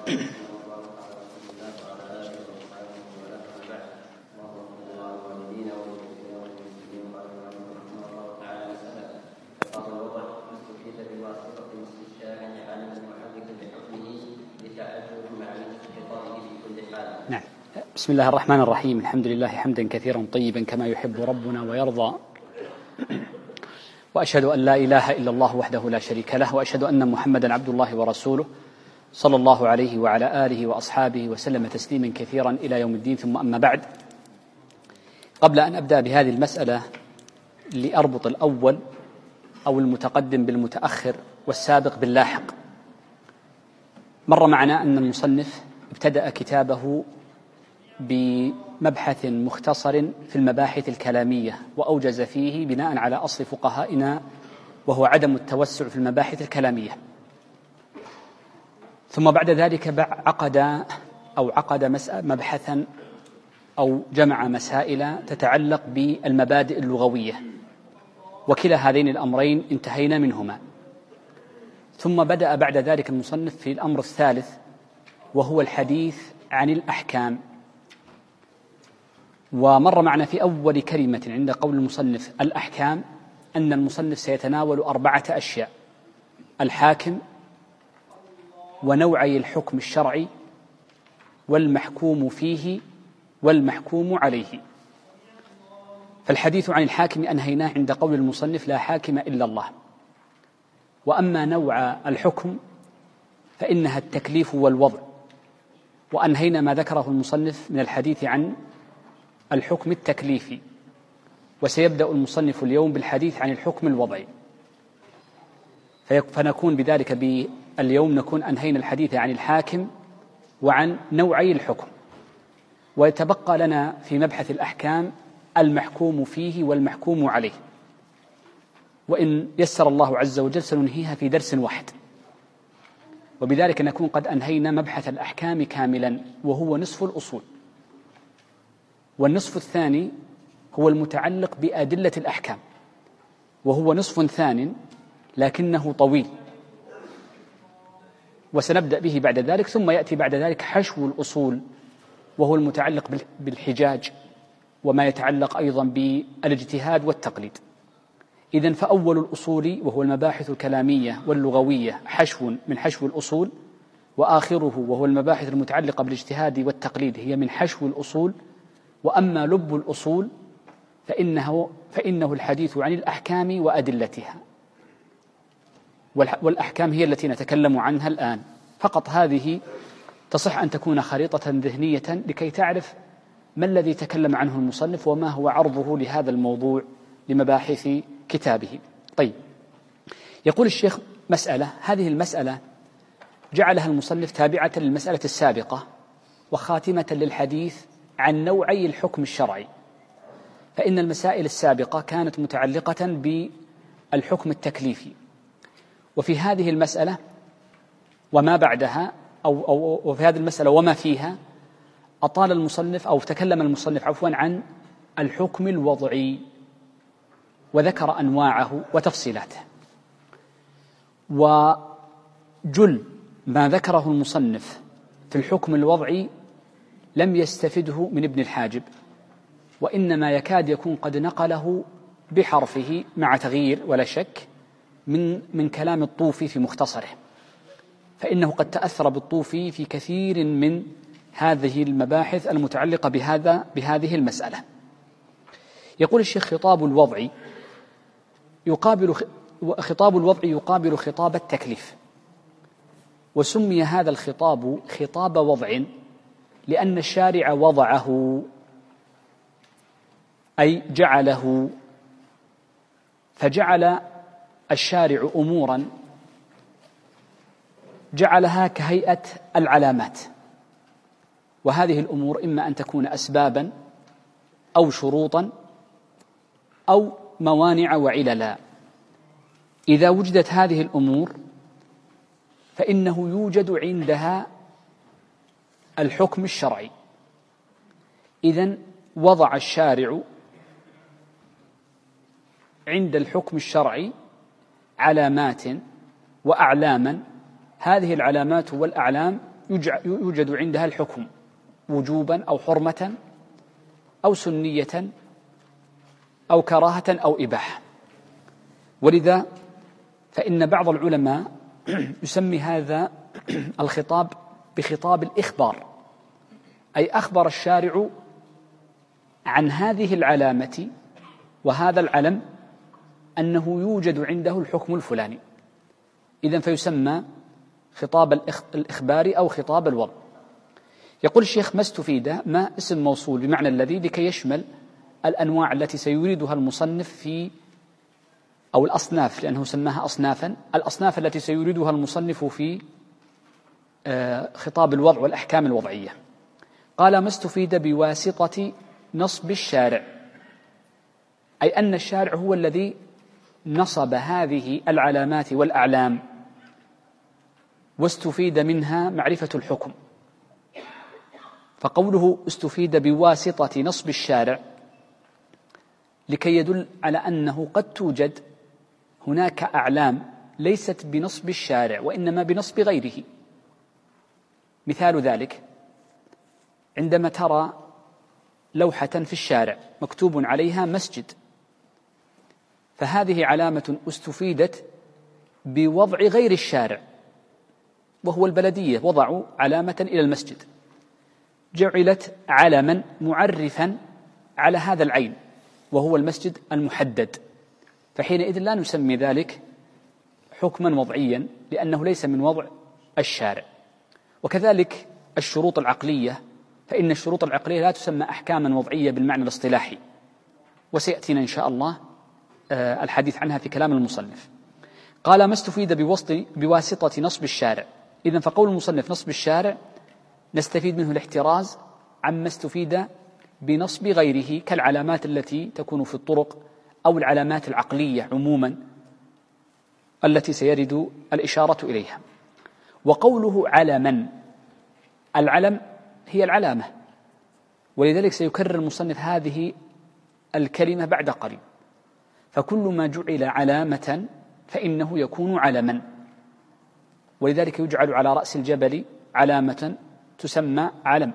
نعم. بسم الله الرحمن الرحيم. الحمد لله حمدا كثيرا طيبا كما يحب ربنا ويرضى، وأشهد أن لا إله إلا الله وحده لا شريك له، وأشهد أن محمدا عبد الله ورسوله صلى الله عليه وعلى آله وأصحابه وسلم تسليما كثيرا إلى يوم الدين. ثم أما بعد، قبل أن أبدأ بهذه المسألة لأربط الأول أو المتقدم بالمتأخر والسابق باللاحق. مر معنا أن المصنف ابتدأ كتابه بمبحث مختصر في المباحث الكلامية، وأوجز فيه بناء على أصل فقهائنا وهو عدم التوسع في المباحث الكلامية. ثم بعد ذلك عقد مبحثا أو جمع مسائل تتعلق بالمبادئ اللغوية، وكلا هذين الأمرين انتهينا منهما. ثم بدأ بعد ذلك المصنف في الأمر الثالث، وهو الحديث عن الأحكام. ومر معنا في أول كلمة عند قول المصنف الأحكام أن المصنف سيتناول 4 أشياء: الحاكم، ونوعي الحكم الشرعي، والمحكوم فيه، والمحكوم عليه. فالحديث عن الحاكم أنهيناه عند قول المصنف لا حاكم إلا الله. وأما نوع الحكم فإنها التكليف والوضع، وأنهينا ما ذكره المصنف من الحديث عن الحكم التكليفي، وسيبدأ المصنف اليوم بالحديث عن الحكم الوضعي. فنكون بذلك اليوم نكون أنهينا الحديث عن الحاكم وعن نوعي الحكم، ويتبقى لنا في مبحث الأحكام المحكوم فيه والمحكوم عليه، وإن يسر الله عز وجل سننهيها في درس واحد، وبذلك نكون قد أنهينا مبحث الأحكام كاملا، وهو نصف الأصول. والنصف الثاني هو المتعلق بأدلة الأحكام، وهو نصف ثان لكنه طويل، وسنبدأ به بعد ذلك. ثم يأتي بعد ذلك حشو الأصول، وهو المتعلق بالحجاج وما يتعلق أيضا بالاجتهاد والتقليد. إذن فأول الأصول وهو المباحث الكلامية واللغوية حشو من حشو الأصول، وآخره وهو المباحث المتعلقة بالاجتهاد والتقليد هي من حشو الأصول. وأما لب الأصول فإنه الحديث عن الأحكام وأدلتها، والأحكام هي التي نتكلم عنها الآن. فقط هذه تصح أن تكون خريطة ذهنية لكي تعرف ما الذي تكلم عنه المصنف وما هو عرضه لهذا الموضوع لمباحث كتابه. طيب، يقول الشيخ مسألة، هذه المسألة جعلها المصنف تابعة للمسألة السابقة وخاتمة للحديث عن نوعي الحكم الشرعي. فإن المسائل السابقة كانت متعلقة بالحكم التكليفي، وفي هذه المسألة وما بعدها وفي هذه المسألة وما فيها أطال المصنف أو تكلم المصنف عن الحكم الوضعي، وذكر أنواعه وتفصيلاته. وجل ما ذكره المصنف في الحكم الوضعي لم يستفده من ابن الحاجب، وإنما يكاد يكون قد نقله بحرفه مع تغيير ولا شك من كلام الطوفي في مختصره، فإنه قد تأثر بالطوفي في كثير من هذه المباحث المتعلقة بهذه المسألة. يقول الشيخ خطاب الوضع يقابل خطاب التكليف، وسمي هذا الخطاب خطاب وضع لأن الشارع وضعه، أي جعله، فجعل الشارع أمورا جعلها كهيئة العلامات، وهذه الأمور إما أن تكون أسبابا أو شروطا أو موانع وعللا. إذا وجدت هذه الأمور فإنه يوجد عندها الحكم الشرعي. إذن وضع الشارع عند الحكم الشرعي علامات وأعلاما، هذه العلامات والأعلام يوجد عندها الحكم وجوبا أو حرمة أو سنية أو كراهة أو إباحة. ولذا فإن بعض العلماء يسمي هذا الخطاب بخطاب الإخبار، أي أخبر الشارع عن هذه العلامة وهذا العلم أنه يوجد عنده الحكم الفلاني، إذن فيسمى خطاب الإخبار أو خطاب الوضع. يقول الشيخ: ما استفيد، ما اسم موصول بمعنى الذي لكي يشمل الأنواع التي سيريدها المصنف في أو الأصناف، لأنه سماها أصنافا، الأصناف التي سيريدها المصنف في خطاب الوضع والأحكام الوضعية. قال: ما استفيد بواسطة نصب الشارع، أي أن الشارع هو الذي نصب هذه العلامات والأعلام، واستفيد منها معرفة الحكم. فقوله استفيد بواسطة نصب الشارع لكي يدل على أنه قد توجد هناك أعلام ليست بنصب الشارع وإنما بنصب غيره. مثال ذلك: عندما ترى لوحة في الشارع مكتوب عليها مسجد، فهذه علامة استفيدت بوضع غير الشارع، وهو البلدية وضعوا علامة إلى المسجد، جعلت علما معرفا على هذا العين وهو المسجد المحدد، فحينئذ لا نسمي ذلك حكما وضعيا لأنه ليس من وضع الشارع. وكذلك الشروط العقلية، فإن الشروط العقلية لا تسمى أحكاما وضعية بالمعنى الاصطلاحي، وسيأتينا إن شاء الله الحديث عنها في كلام المصنف. قال: ما استفيد بواسطة نصب الشارع. إذن فقول المصنف نصب الشارع نستفيد منه الاحتراز عما استفيد بنصب غيره كالعلامات التي تكون في الطرق أو العلامات العقلية عموما التي سيرد الإشارة إليها. وقوله علما، العلم هي العلامة، ولذلك سيكرر المصنف هذه الكلمة بعد قليل، فكل ما جعل علامة فإنه يكون علما، ولذلك يجعل على رأس الجبل علامة تسمى علم،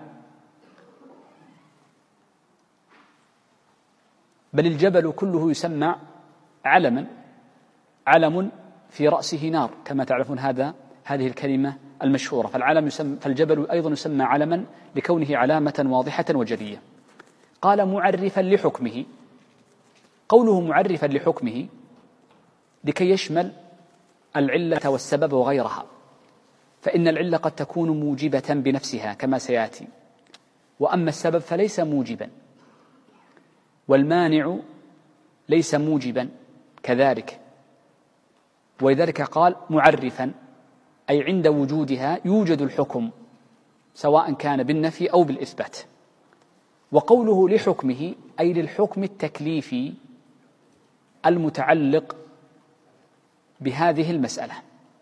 بل الجبل كله يسمى علما، علم في رأسه نار كما تعرفون هذه الكلمة المشهورة. فالجبل أيضا يسمى علما لكونه علامة واضحة وجلية. قال: معرفا لحكمه. قوله معرفا لحكمه لكي يشمل العلة والسبب وغيرها، فإن العلة قد تكون موجبة بنفسها كما سيأتي، وأما السبب فليس موجبا، والمانع ليس موجبا كذلك. ولذلك قال معرفا، أي عند وجودها يوجد الحكم سواء كان بالنفي أو بالإثبات. وقوله لحكمه أي للحكم التكليفي المتعلق بهذه المسألة.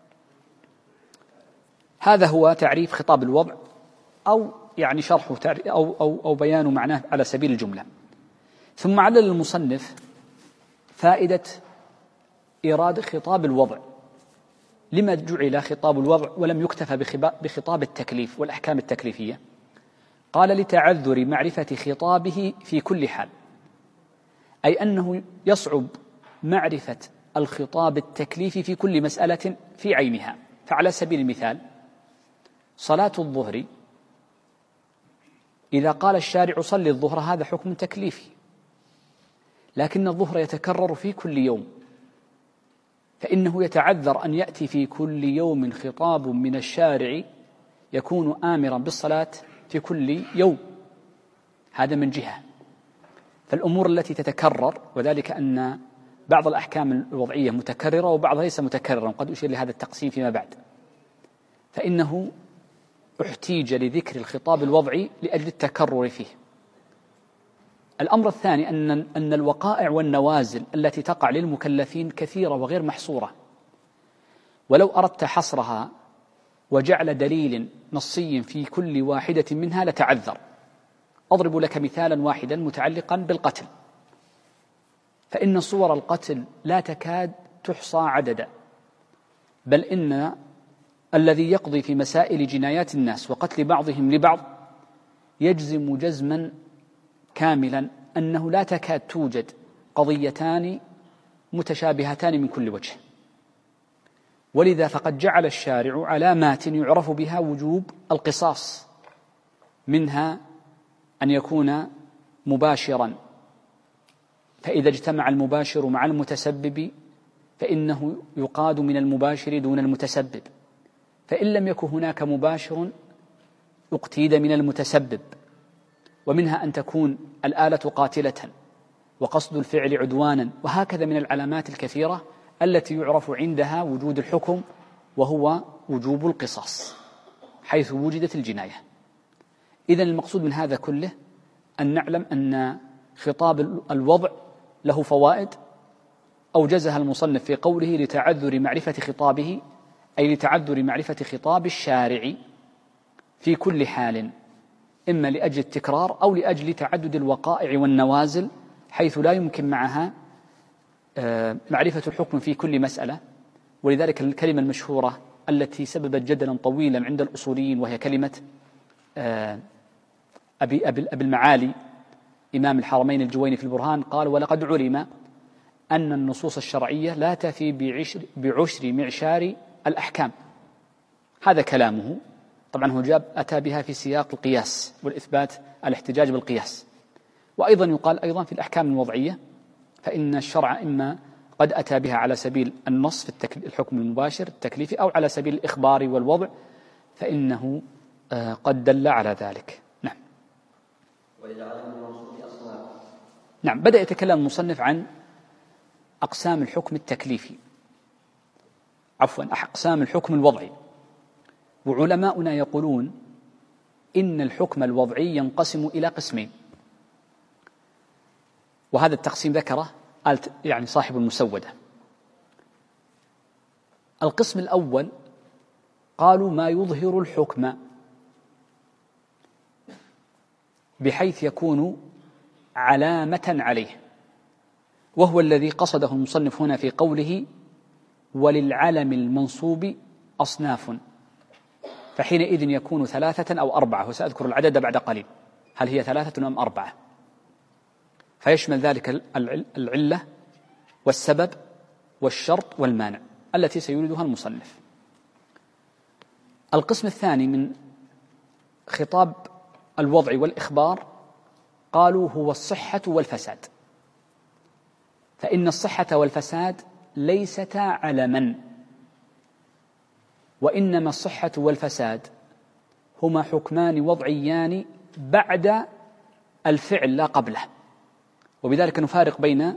هذا هو تعريف خطاب الوضع، أو يعني شرحه أو بيان معناه على سبيل الجملة. ثم علل المصنف فائدة إيراد خطاب الوضع، لما جعل خطاب الوضع ولم يكتفى بخطاب التكليف والأحكام التكليفية؟ قال: لتعذر معرفة خطابه في كل حال، أي أنه يصعب معرفة الخطاب التكليفي في كل مسألة في عينها. فعلى سبيل المثال صلاة الظهر، إذا قال الشارع صل الظهر هذا حكم تكليفي، لكن الظهر يتكرر في كل يوم، فإنه يتعذر أن يأتي في كل يوم خطاب من الشارع يكون آمرا بالصلاة في كل يوم. هذا من جهة. فالأمور التي تتكرر، وذلك أن بعض الأحكام الوضعية متكررة وبعضها ليس متكررا، وقد أشير لهذا التقسيم فيما بعد، فإنه احتيج لذكر الخطاب الوضعي لأجل التكرر فيه. الأمر الثاني أن الوقائع والنوازل التي تقع للمكلفين كثيرة وغير محصورة، ولو أردت حصرها وجعل دليل نصي في كل واحدة منها لتعذر. أضرب لك مثالا واحدا متعلقا بالقتل، فإن صور القتل لا تكاد تحصى عددا، بل إن الذي يقضي في مسائل جنايات الناس وقتل بعضهم لبعض يجزم جزما كاملا أنه لا تكاد توجد قضيتان متشابهتان من كل وجه، ولذا فقد جعل الشارع علامات يعرف بها وجوب القصاص، منها أن يكون مباشرا، فإذا اجتمع المباشر مع المتسبب فإنه يقاد من المباشر دون المتسبب، فإن لم يكن هناك مباشر اقتيد من المتسبب. ومنها أن تكون الآلة قاتلة وقصد الفعل عدوانا، وهكذا من العلامات الكثيرة التي يعرف عندها وجود الحكم، وهو وجوب القصاص حيث وجدت الجناية. إذن المقصود من هذا كله أن نعلم أن خطاب الوضع له فوائد أوجزها المصنف في قوله لتعذر معرفة خطابه، أي لتعذر معرفة خطاب الشارع في كل حال، إما لأجل التكرار أو لأجل تعدد الوقائع والنوازل، حيث لا يمكن معها معرفة الحكم في كل مسألة. ولذلك الكلمة المشهورة التي سببت جدلا طويلا عند الأصوليين وهي كلمة أبي المعالي إمام الحرمين الجويني في البرهان قال: ولقد علم أن النصوص الشرعية لا تفي بعشر معشار الأحكام. هذا كلامه، طبعا هو أتى بها في سياق القياس والإثبات، الاحتجاج بالقياس. وأيضا يقال أيضا في الأحكام الوضعية، فإن الشرع إما قد أتى بها على سبيل النص في الحكم المباشر التكليفي، أو على سبيل الإخبار والوضع، فإنه قد دل على ذلك. نعم. نعم. بدأ يتكلم المصنف عن أقسام الحكم التكليفي، أقسام الحكم الوضعي. وعلماؤنا يقولون إن الحكم الوضعي ينقسم إلى قسمين، وهذا التقسيم ذكره يعني صاحب المسودة. القسم الأول قالوا ما يظهر الحكم بحيث يكون علامة عليه، وهو الذي قصده المصنف هنا في قوله وللعلم المنصوب أصناف، فحينئذ يكون 3 أو 4، وسأذكر العدد بعد قليل، هل هي 3 أم 4؟ فيشمل ذلك العلة والسبب والشرط والمانع التي سيوردها المصنف. القسم الثاني من خطاب الوضع والإخبار قالوا هو الصحة والفساد، فإن الصحة والفساد ليستا علما، وإنما الصحة والفساد هما حكمان وضعيان بعد الفعل لا قبله، وبذلك نفارق بين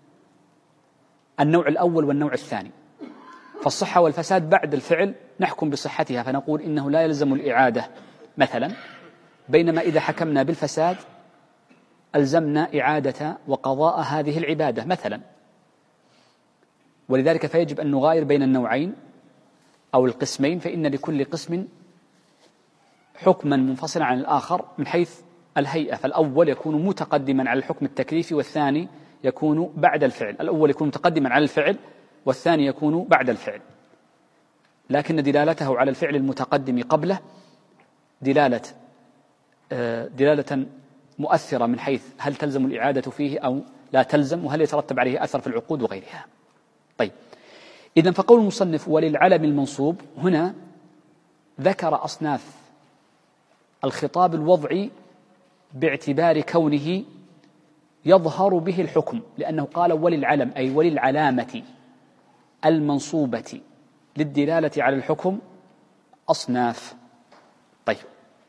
النوع الأول والنوع الثاني. فالصحة والفساد بعد الفعل نحكم بصحتها فنقول إنه لا يلزم الإعادة مثلا، بينما إذا حكمنا بالفساد ألزمنا إعادة وقضاء هذه العبادة مثلا. ولذلك فيجب أن نغاير بين النوعين أو القسمين، فإن لكل قسم حكما منفصلا عن الآخر من حيث الهيئة. فالأول يكون متقدما على الحكم التكليفي، والثاني يكون بعد الفعل. الأول يكون متقدما على الفعل، والثاني يكون بعد الفعل، لكن دلالته على الفعل المتقدم قبله دلالة مؤثرة من حيث هل تلزم الإعادة فيه أو لا تلزم، وهل يترتب عليه أثر في العقود وغيرها. طيب، إذن فقول المصنف وللعلم المنصوب هنا ذكر أصناف الخطاب الوضعي باعتبار كونه يظهر به الحكم، لأنه قال وللعلم أي وللعلامة المنصوبة للدلالة على الحكم أصناف. طيب،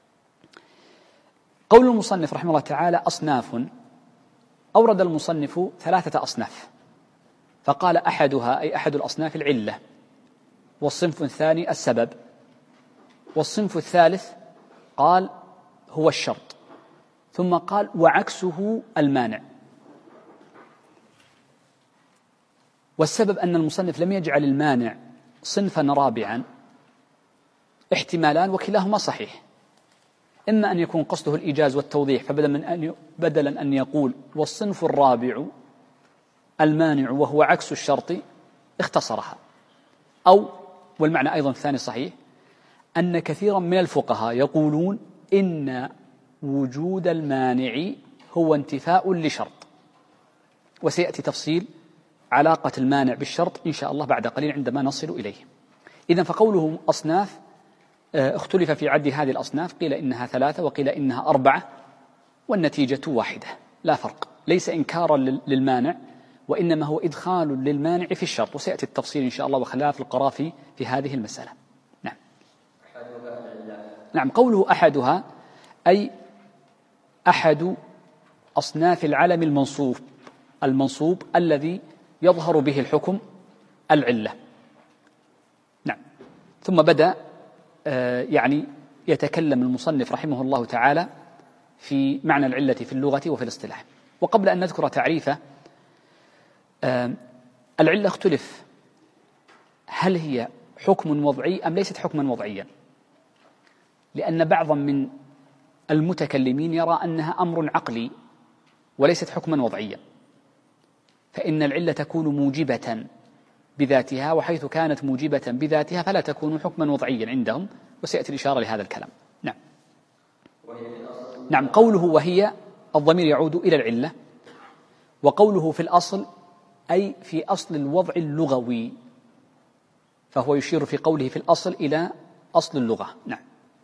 قول المصنف رحمه الله تعالى أصناف، أورد المصنف 3 أصناف، فقال أحدها أي أحد الأصناف العلة، والصنف الثاني السبب، والصنف الثالث قال هو الشرط، ثم قال وعكسه المانع. والسبب أن المصنف لم يجعل المانع صنفا رابعا، احتمالان وكلاهما صحيح، إما أن يكون قصده الإيجاز والتوضيح فبدلا أن يقول والصنف الرابع المانع وهو عكس الشرط اختصرها، أو والمعنى أيضا الثاني صحيح، أن كثيرا من الفقهاء يقولون إن وجود المانع هو انتفاء لشرط، وسيأتي تفصيل علاقة المانع بالشرط إن شاء الله بعد قليل عندما نصل إليه. إذن فقوله أصناف اختلف في عد هذه الأصناف، قيل إنها 3 وقيل إنها 4، والنتيجة واحدة لا فرق، ليس إنكارا للمانع وإنما هو إدخال للمانع في الشرط، وسيأتي التفصيل إن شاء الله وخلاف القرافي في هذه المسألة. نعم قوله أحدها أي أحد أصناف العلم المنصوب الذي يظهر به الحكم العلة. نعم. ثم بدأ يعني يتكلم المصنف رحمه الله تعالى في معنى العلة في اللغة وفي الاصطلاح. وقبل أن نذكر تعريفه، العلة اختلف هل هي حكم وضعي أم ليست حكما وضعيا، لأن بعضا من المتكلمين يرى أنها أمر عقلي وليست حكما وضعيا، فإن العلة تكون موجبة بذاتها، وحيث كانت موجبة بذاتها فلا تكون حكما وضعيا عندهم، وسيأتي الإشارة لهذا الكلام. نعم. نعم قوله وهي الضمير يعود إلى العلة، وقوله في الأصل أي في أصل الوضع اللغوي، فهو يشير في قوله في الأصل إلى أصل اللغة. نعم.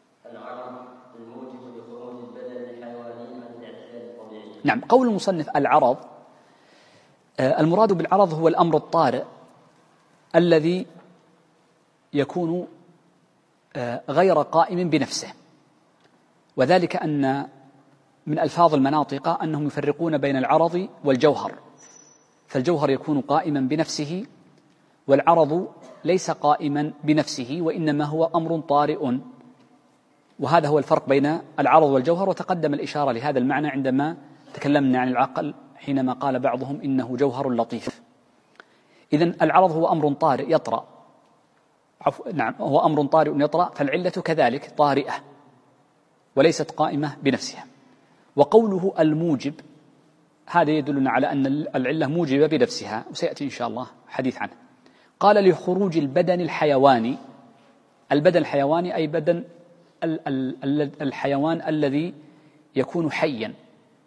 نعم قول المصنف العرض، المراد بالعرض هو الأمر الطارئ الذي يكون غير قائم بنفسه، وذلك أن من ألفاظ المناطق أنهم يفرقون بين العرض والجوهر، فالجوهر يكون قائما بنفسه والعرض ليس قائما بنفسه وإنما هو أمر طارئ، وهذا هو الفرق بين العرض والجوهر. وتقدم الإشارة لهذا المعنى عندما تكلمنا عن العقل حينما قال بعضهم إنه جوهر لطيف. إذن العرض هو أمر طارئ يطرأ، نعم هو أمر طارئ يطرأ، فالعلة كذلك طارئة وليست قائمة بنفسها. وقوله الموجب هذا يدلنا على أن العلة موجبة بنفسها، وسيأتي إن شاء الله حديث عنه. قال لخروج البدن الحيواني، البدن الحيواني أي بدن الحيوان الذي يكون حيا،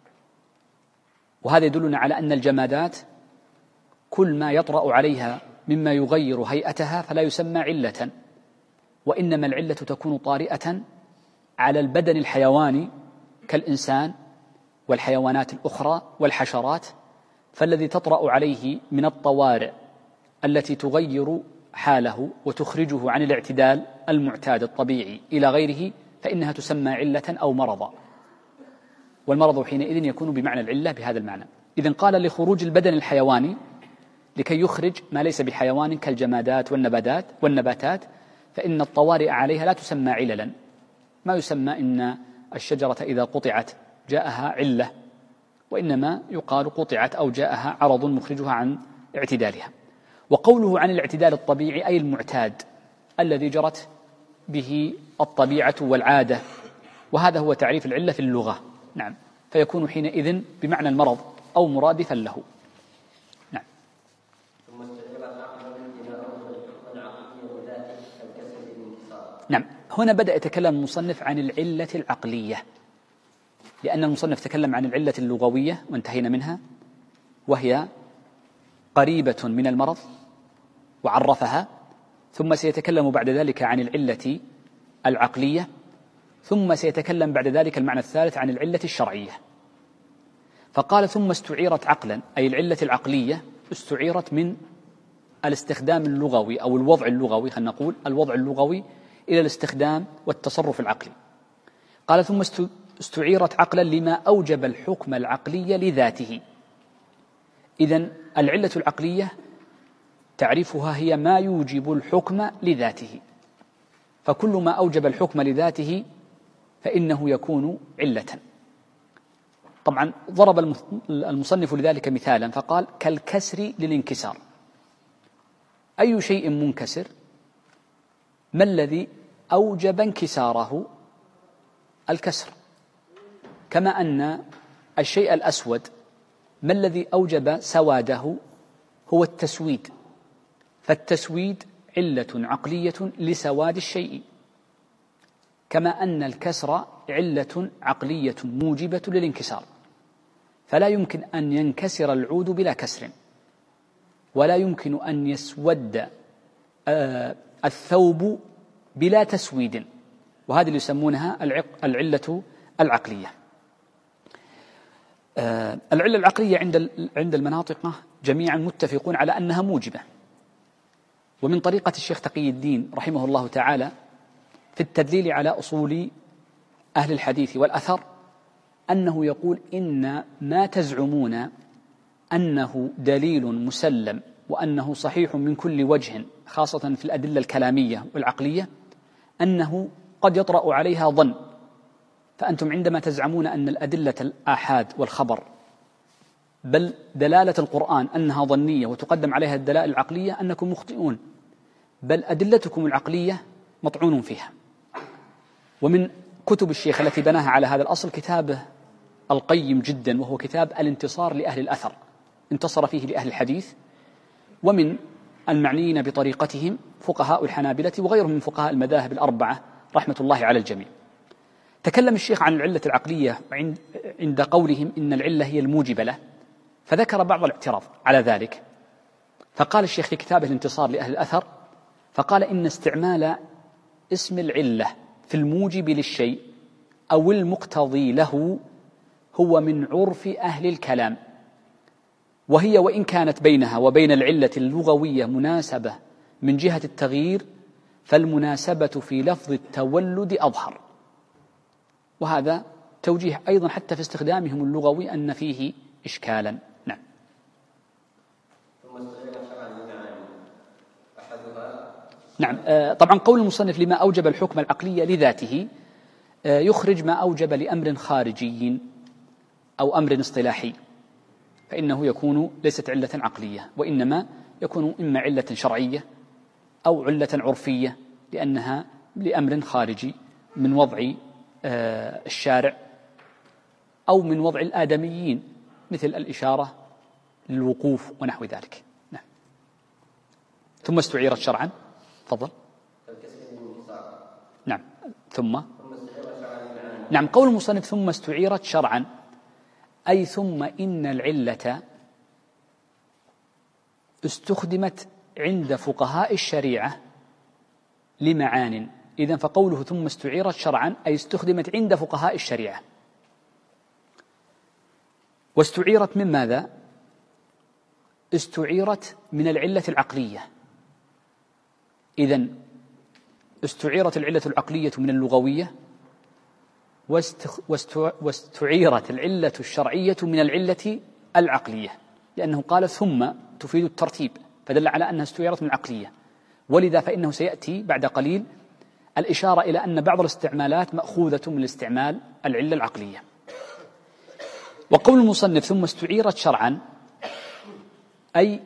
وهذا يدلنا على أن الجمادات كل ما يطرأ عليها مما يغير هيئتها فلا يسمى علة، وإنما العلة تكون طارئة على البدن الحيواني كالإنسان والحيوانات الأخرى والحشرات، فالذي تطرأ عليه من الطوارئ التي تغير حاله وتخرجه عن الاعتدال المعتاد الطبيعي إلى غيره فإنها تسمى علة أو مرضا، والمرض حينئذ يكون بمعنى العلة بهذا المعنى. إذن قال لخروج البدن الحيواني لكي يخرج ما ليس بحيوان كالجمادات والنباتات، فإن الطوارئ عليها لا تسمى عللا، ما يسمى إن الشجرة إذا قطعت جاءها علة، وإنما يقال قطعت أو جاءها عرض مخرجها عن اعتدالها. وقوله عن الاعتدال الطبيعي أي المعتاد الذي جرت به الطبيعة والعادة، وهذا هو تعريف العلة في اللغة. نعم، فيكون حينئذ بمعنى المرض أو مرادفا له. نعم. نعم، هنا بدأ يتكلم المصنف عن العلة العقلية، لأن المصنف تكلم عن العلة اللغوية وانتهينا منها، وهي قريبة من المرض وعرفها، ثم سيتكلم بعد ذلك عن العلة العقلية، ثم سيتكلم بعد ذلك المعنى الثالث عن العلة الشرعية. فقال ثم استعيرت عقلا، أي العلة العقلية استعيرت من الاستخدام اللغوي أو الوضع اللغوي، خلينا نقول الوضع اللغوي إلى الاستخدام والتصرف العقلي. قال ثم استعيرت عقلا لما أوجب الحكم العقلي لذاته. إذن العلة العقلية تعريفها هي ما يوجب الحكم لذاته، فكل ما أوجب الحكم لذاته فإنه يكون علة. طبعا ضرب المصنف لذلك مثالا فقال كالكسر للانكسار. أي شيء منكسر؟ ما الذي أوجب انكساره؟ الكسر. كما أن الشيء الأسود ما الذي أوجب سواده؟ هو التسويد، فالتسويد علة عقلية لسواد الشيء. كما أن الكسر علة عقلية موجبة للانكسار، فلا يمكن أن ينكسر العود بلا كسر، ولا يمكن أن يسود الثوب بلا تسويد، وهذه اللي يسمونها العلة العقلية. العلة العقلية عند المناطق جميعا متفقون على أنها موجبة. ومن طريقة الشيخ تقي الدين رحمه الله تعالى في التدليل على أصول أهل الحديث والأثر أنه يقول إن ما تزعمون أنه دليل مسلم وأنه صحيح من كل وجه، خاصة في الأدلة الكلامية والعقلية، أنه قد يطرأ عليها ظن. فأنتم عندما تزعمون أن الأدلة الآحاد والخبر بل دلالة القرآن أنها ظنية وتقدم عليها الدلائل العقلية أنكم مخطئون، بل أدلتكم العقلية مطعون فيها. ومن كتب الشيخ التي بناها على هذا الأصل كتابه القيم جدا، وهو كتاب الانتصار لأهل الأثر، انتصر فيه لأهل الحديث، ومن المعنيين بطريقتهم فقهاء الحنابلة وغيرهم من فقهاء المذاهب الأربعة رحمة الله على الجميع. تكلم الشيخ عن العلة العقلية عند قولهم إن العلة هي الموجبة له، فذكر بعض الاعتراض على ذلك. فقال الشيخ في كتابه الانتصار لأهل الأثر، فقال إن استعمال اسم العلة في الموجب للشيء أو المقتضي له هو من عرف أهل الكلام، وهي وإن كانت بينها وبين العلة اللغوية مناسبة من جهة التغيير، فالمناسبة في لفظ التولد أظهر. وهذا توجيه أيضا حتى في استخدامهم اللغوي أن فيه إشكالا. نعم. نعم. طبعا قول المصنف لما أوجب الحكم العقلي لذاته يخرج ما أوجب لأمر خارجي أو أمر اصطلاحي، فإنه يكون ليست علة عقلية، وإنما يكون إما علة شرعية أو علة عرفية، لأنها لأمر خارجي من وضع الشارع أو من وضع الآدميين، مثل الإشارة للوقوف ونحو ذلك. نعم. ثم استعيرت شرعا. تفضل. نعم. ثم نعم. قول المصنف ثم استعيرت شرعا، أي ثم إن العلة استخدمت عند فقهاء الشريعة لمعان. إذن فقوله ثم استعيرت شرعا أي استخدمت عند فقهاء الشريعة. واستعيرت من ماذا؟ استعيرت من العلة العقلية. إذن استعيرت العلة العقلية من اللغوية، واستعيرت العلة الشرعية من العلة العقلية، لأنه قال ثم تفيد الترتيب، فدل على أنها استعيرت من العقلية. ولذا فإنه سيأتي بعد قليل الإشارة إلى أن بعض الاستعمالات مأخوذة من الاستعمال العلة العقلية. وقول المصنف ثم استعيرت شرعا أي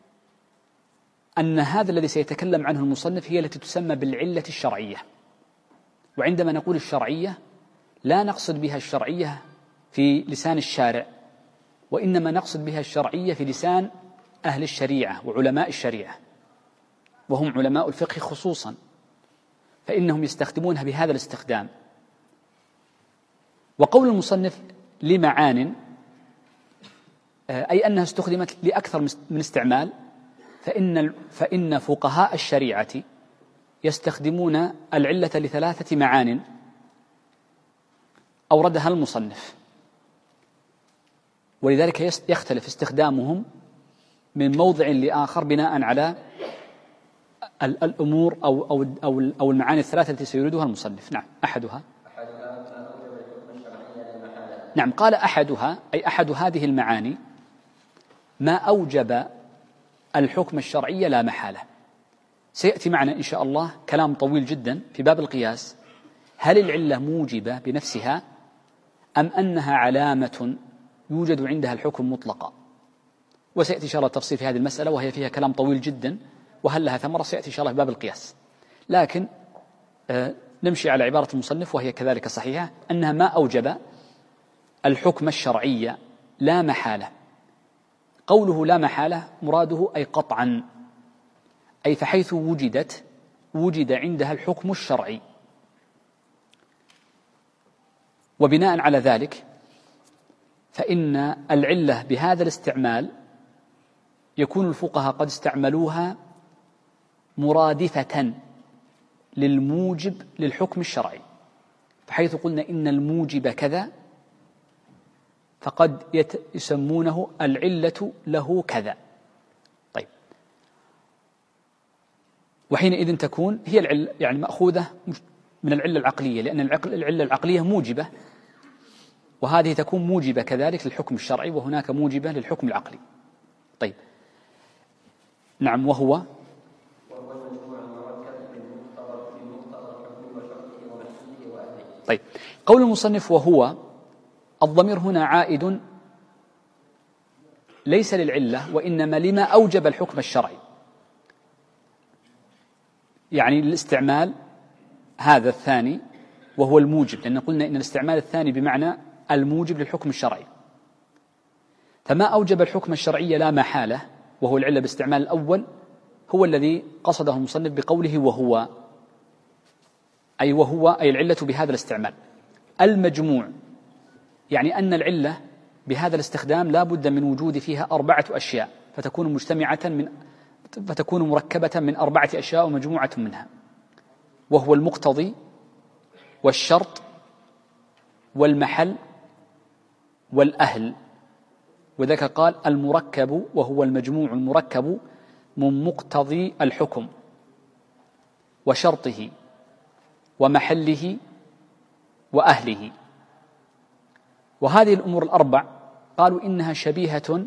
أن هذا الذي سيتكلم عنه المصنف هي التي تسمى بالعلة الشرعية. وعندما نقول الشرعية لا نقصد بها الشرعية في لسان الشارع، وإنما نقصد بها الشرعية في لسان أهل الشريعة وعلماء الشريعة، وهم علماء الفقه خصوصا، فإنهم يستخدمونها بهذا الاستخدام. وقول المصنف لمعان أي أنها استخدمت لأكثر من استعمال، فإن فقهاء الشريعة يستخدمون العلة لثلاثة معان أوردها المصنف، ولذلك يختلف استخدامهم من موضع لآخر بناء على الأمور أو المعاني الثلاثة التي سيريدها المصنف. نعم. أحدها نعم. قال أحدها أي أحد هذه المعاني ما أوجب الحكم الشرعي لا محالة. سيأتي معنا إن شاء الله كلام طويل جدا في باب القياس، هل العلة موجبة بنفسها أم أنها علامة يوجد عندها الحكم مطلقا؟ وسيأتي إن شاء الله التفصيل في هذه المسألة، وهي فيها كلام طويل جدا، وهل لها ثمرة سيأتي إن شاء الله في باب القياس. لكن نمشي على عبارة المصنف وهي كذلك صحيحة، أنها ما أوجب الحكم الشرعي لا محالة. قوله لا محالة مراده أي قطعا، أي فحيث وجد عندها الحكم الشرعي. وبناء على ذلك فإن العلة بهذا الاستعمال يكون الفقهاء قد استعملوها مرادفة للموجب للحكم الشرعي، فحيث قلنا إن الموجب كذا فقد يسمونه العلة له كذا. طيب، وحينئذ تكون هي العلة يعني مأخوذة من العلة العقلية، لأن العلة العقلية موجبة، وهذه تكون موجبة كذلك للحكم الشرعي، وهناك موجبة للحكم العقلي. طيب، نعم. وهو طيب، قول المصنف وهو، الضمير هنا عائد ليس للعلة وإنما لما أوجب الحكم الشرعي، يعني الاستعمال هذا الثاني وهو الموجب، لأن قلنا إن الاستعمال الثاني بمعنى الموجب للحكم الشرعي، فما أوجب الحكم الشرعي لا محالة وهو العلة باستعمال الأول هو الذي قصده المصنف بقوله وهو، أي العلة بهذا الاستعمال المجموع، يعني أن العلة بهذا الاستخدام لا بد من وجود فيها 4 أشياء، فتكون مركبة من 4 أشياء ومجموعة منها، وهو المقتضي والشرط والمحل والأهل. وذاك قال المركب وهو المجموع المركب من مقتضي الحكم وشرطه ومحله وأهله. وهذه الأمور ال4 قالوا إنها شبيهة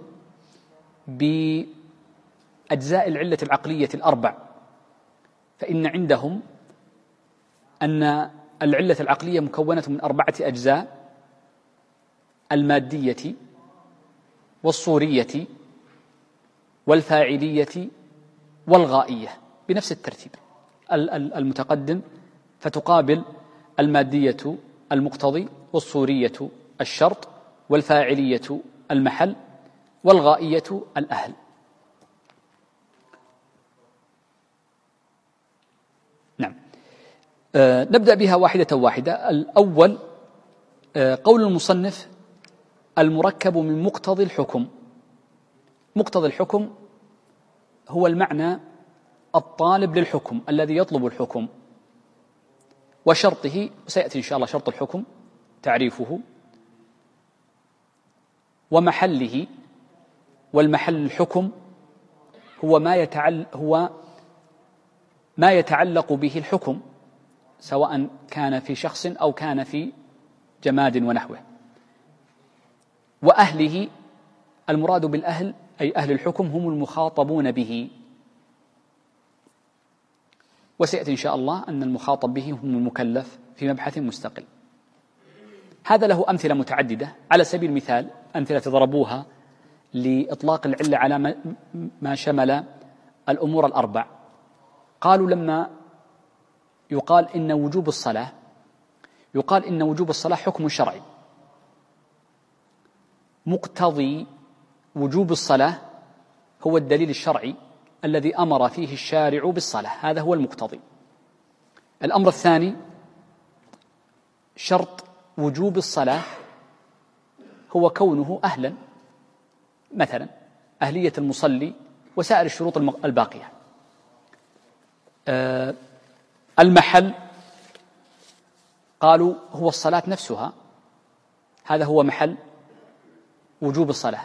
بأجزاء العلة العقلية ال4، فإن عندهم أن العلة العقلية مكونة من 4 أجزاء: المادية والصورية والفاعلية والغائية، بنفس الترتيب المتقدم، فتقابل المادية المقتضي، والصورية الشرط، والفاعلية المحل، والغائية الأهل. نعم. نبدأ بها واحدة واحدة. الأول قول المصنف المركب من مقتضي الحكم. مقتضي الحكم هو المعنى الطالب للحكم الذي يطلب الحكم، وشرطه سيأتي إن شاء الله شرط الحكم تعريفه، ومحله، والمحل الحكم هو ما يتعلق به الحكم، سواء كان في شخص أو كان في جماد ونحوه. وأهله، المراد بالأهل أي أهل الحكم هم المخاطبون به، وسيأتي إن شاء الله أن المخاطب به هم المكلف في مبحث مستقل. هذا له أمثلة متعددة. على سبيل المثال أمثلة ضربوها لإطلاق العلة على ما شمل الأمور ال4. قالوا لما يقال إن وجوب الصلاة حكم شرعي، مقتضي وجوب الصلاة هو الدليل الشرعي الذي أمر فيه الشارع بالصلاة، هذا هو المقتضي. الأمر الثاني شرط وجوب الصلاة هو كونه أهلا، مثلا أهلية المصلي وسائر الشروط الباقية. المحل قالوا هو الصلاة نفسها، هذا هو محل وجوب الصلاة.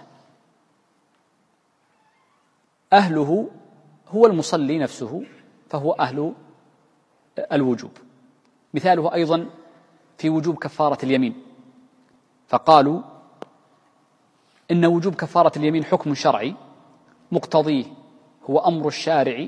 أهله هو المصلي نفسه، فهو أهل الوجوب. مثاله أيضا في وجوب كفارة اليمين، فقالوا إن وجوب كفارة اليمين حكم شرعي، مقتضيه هو أمر الشارع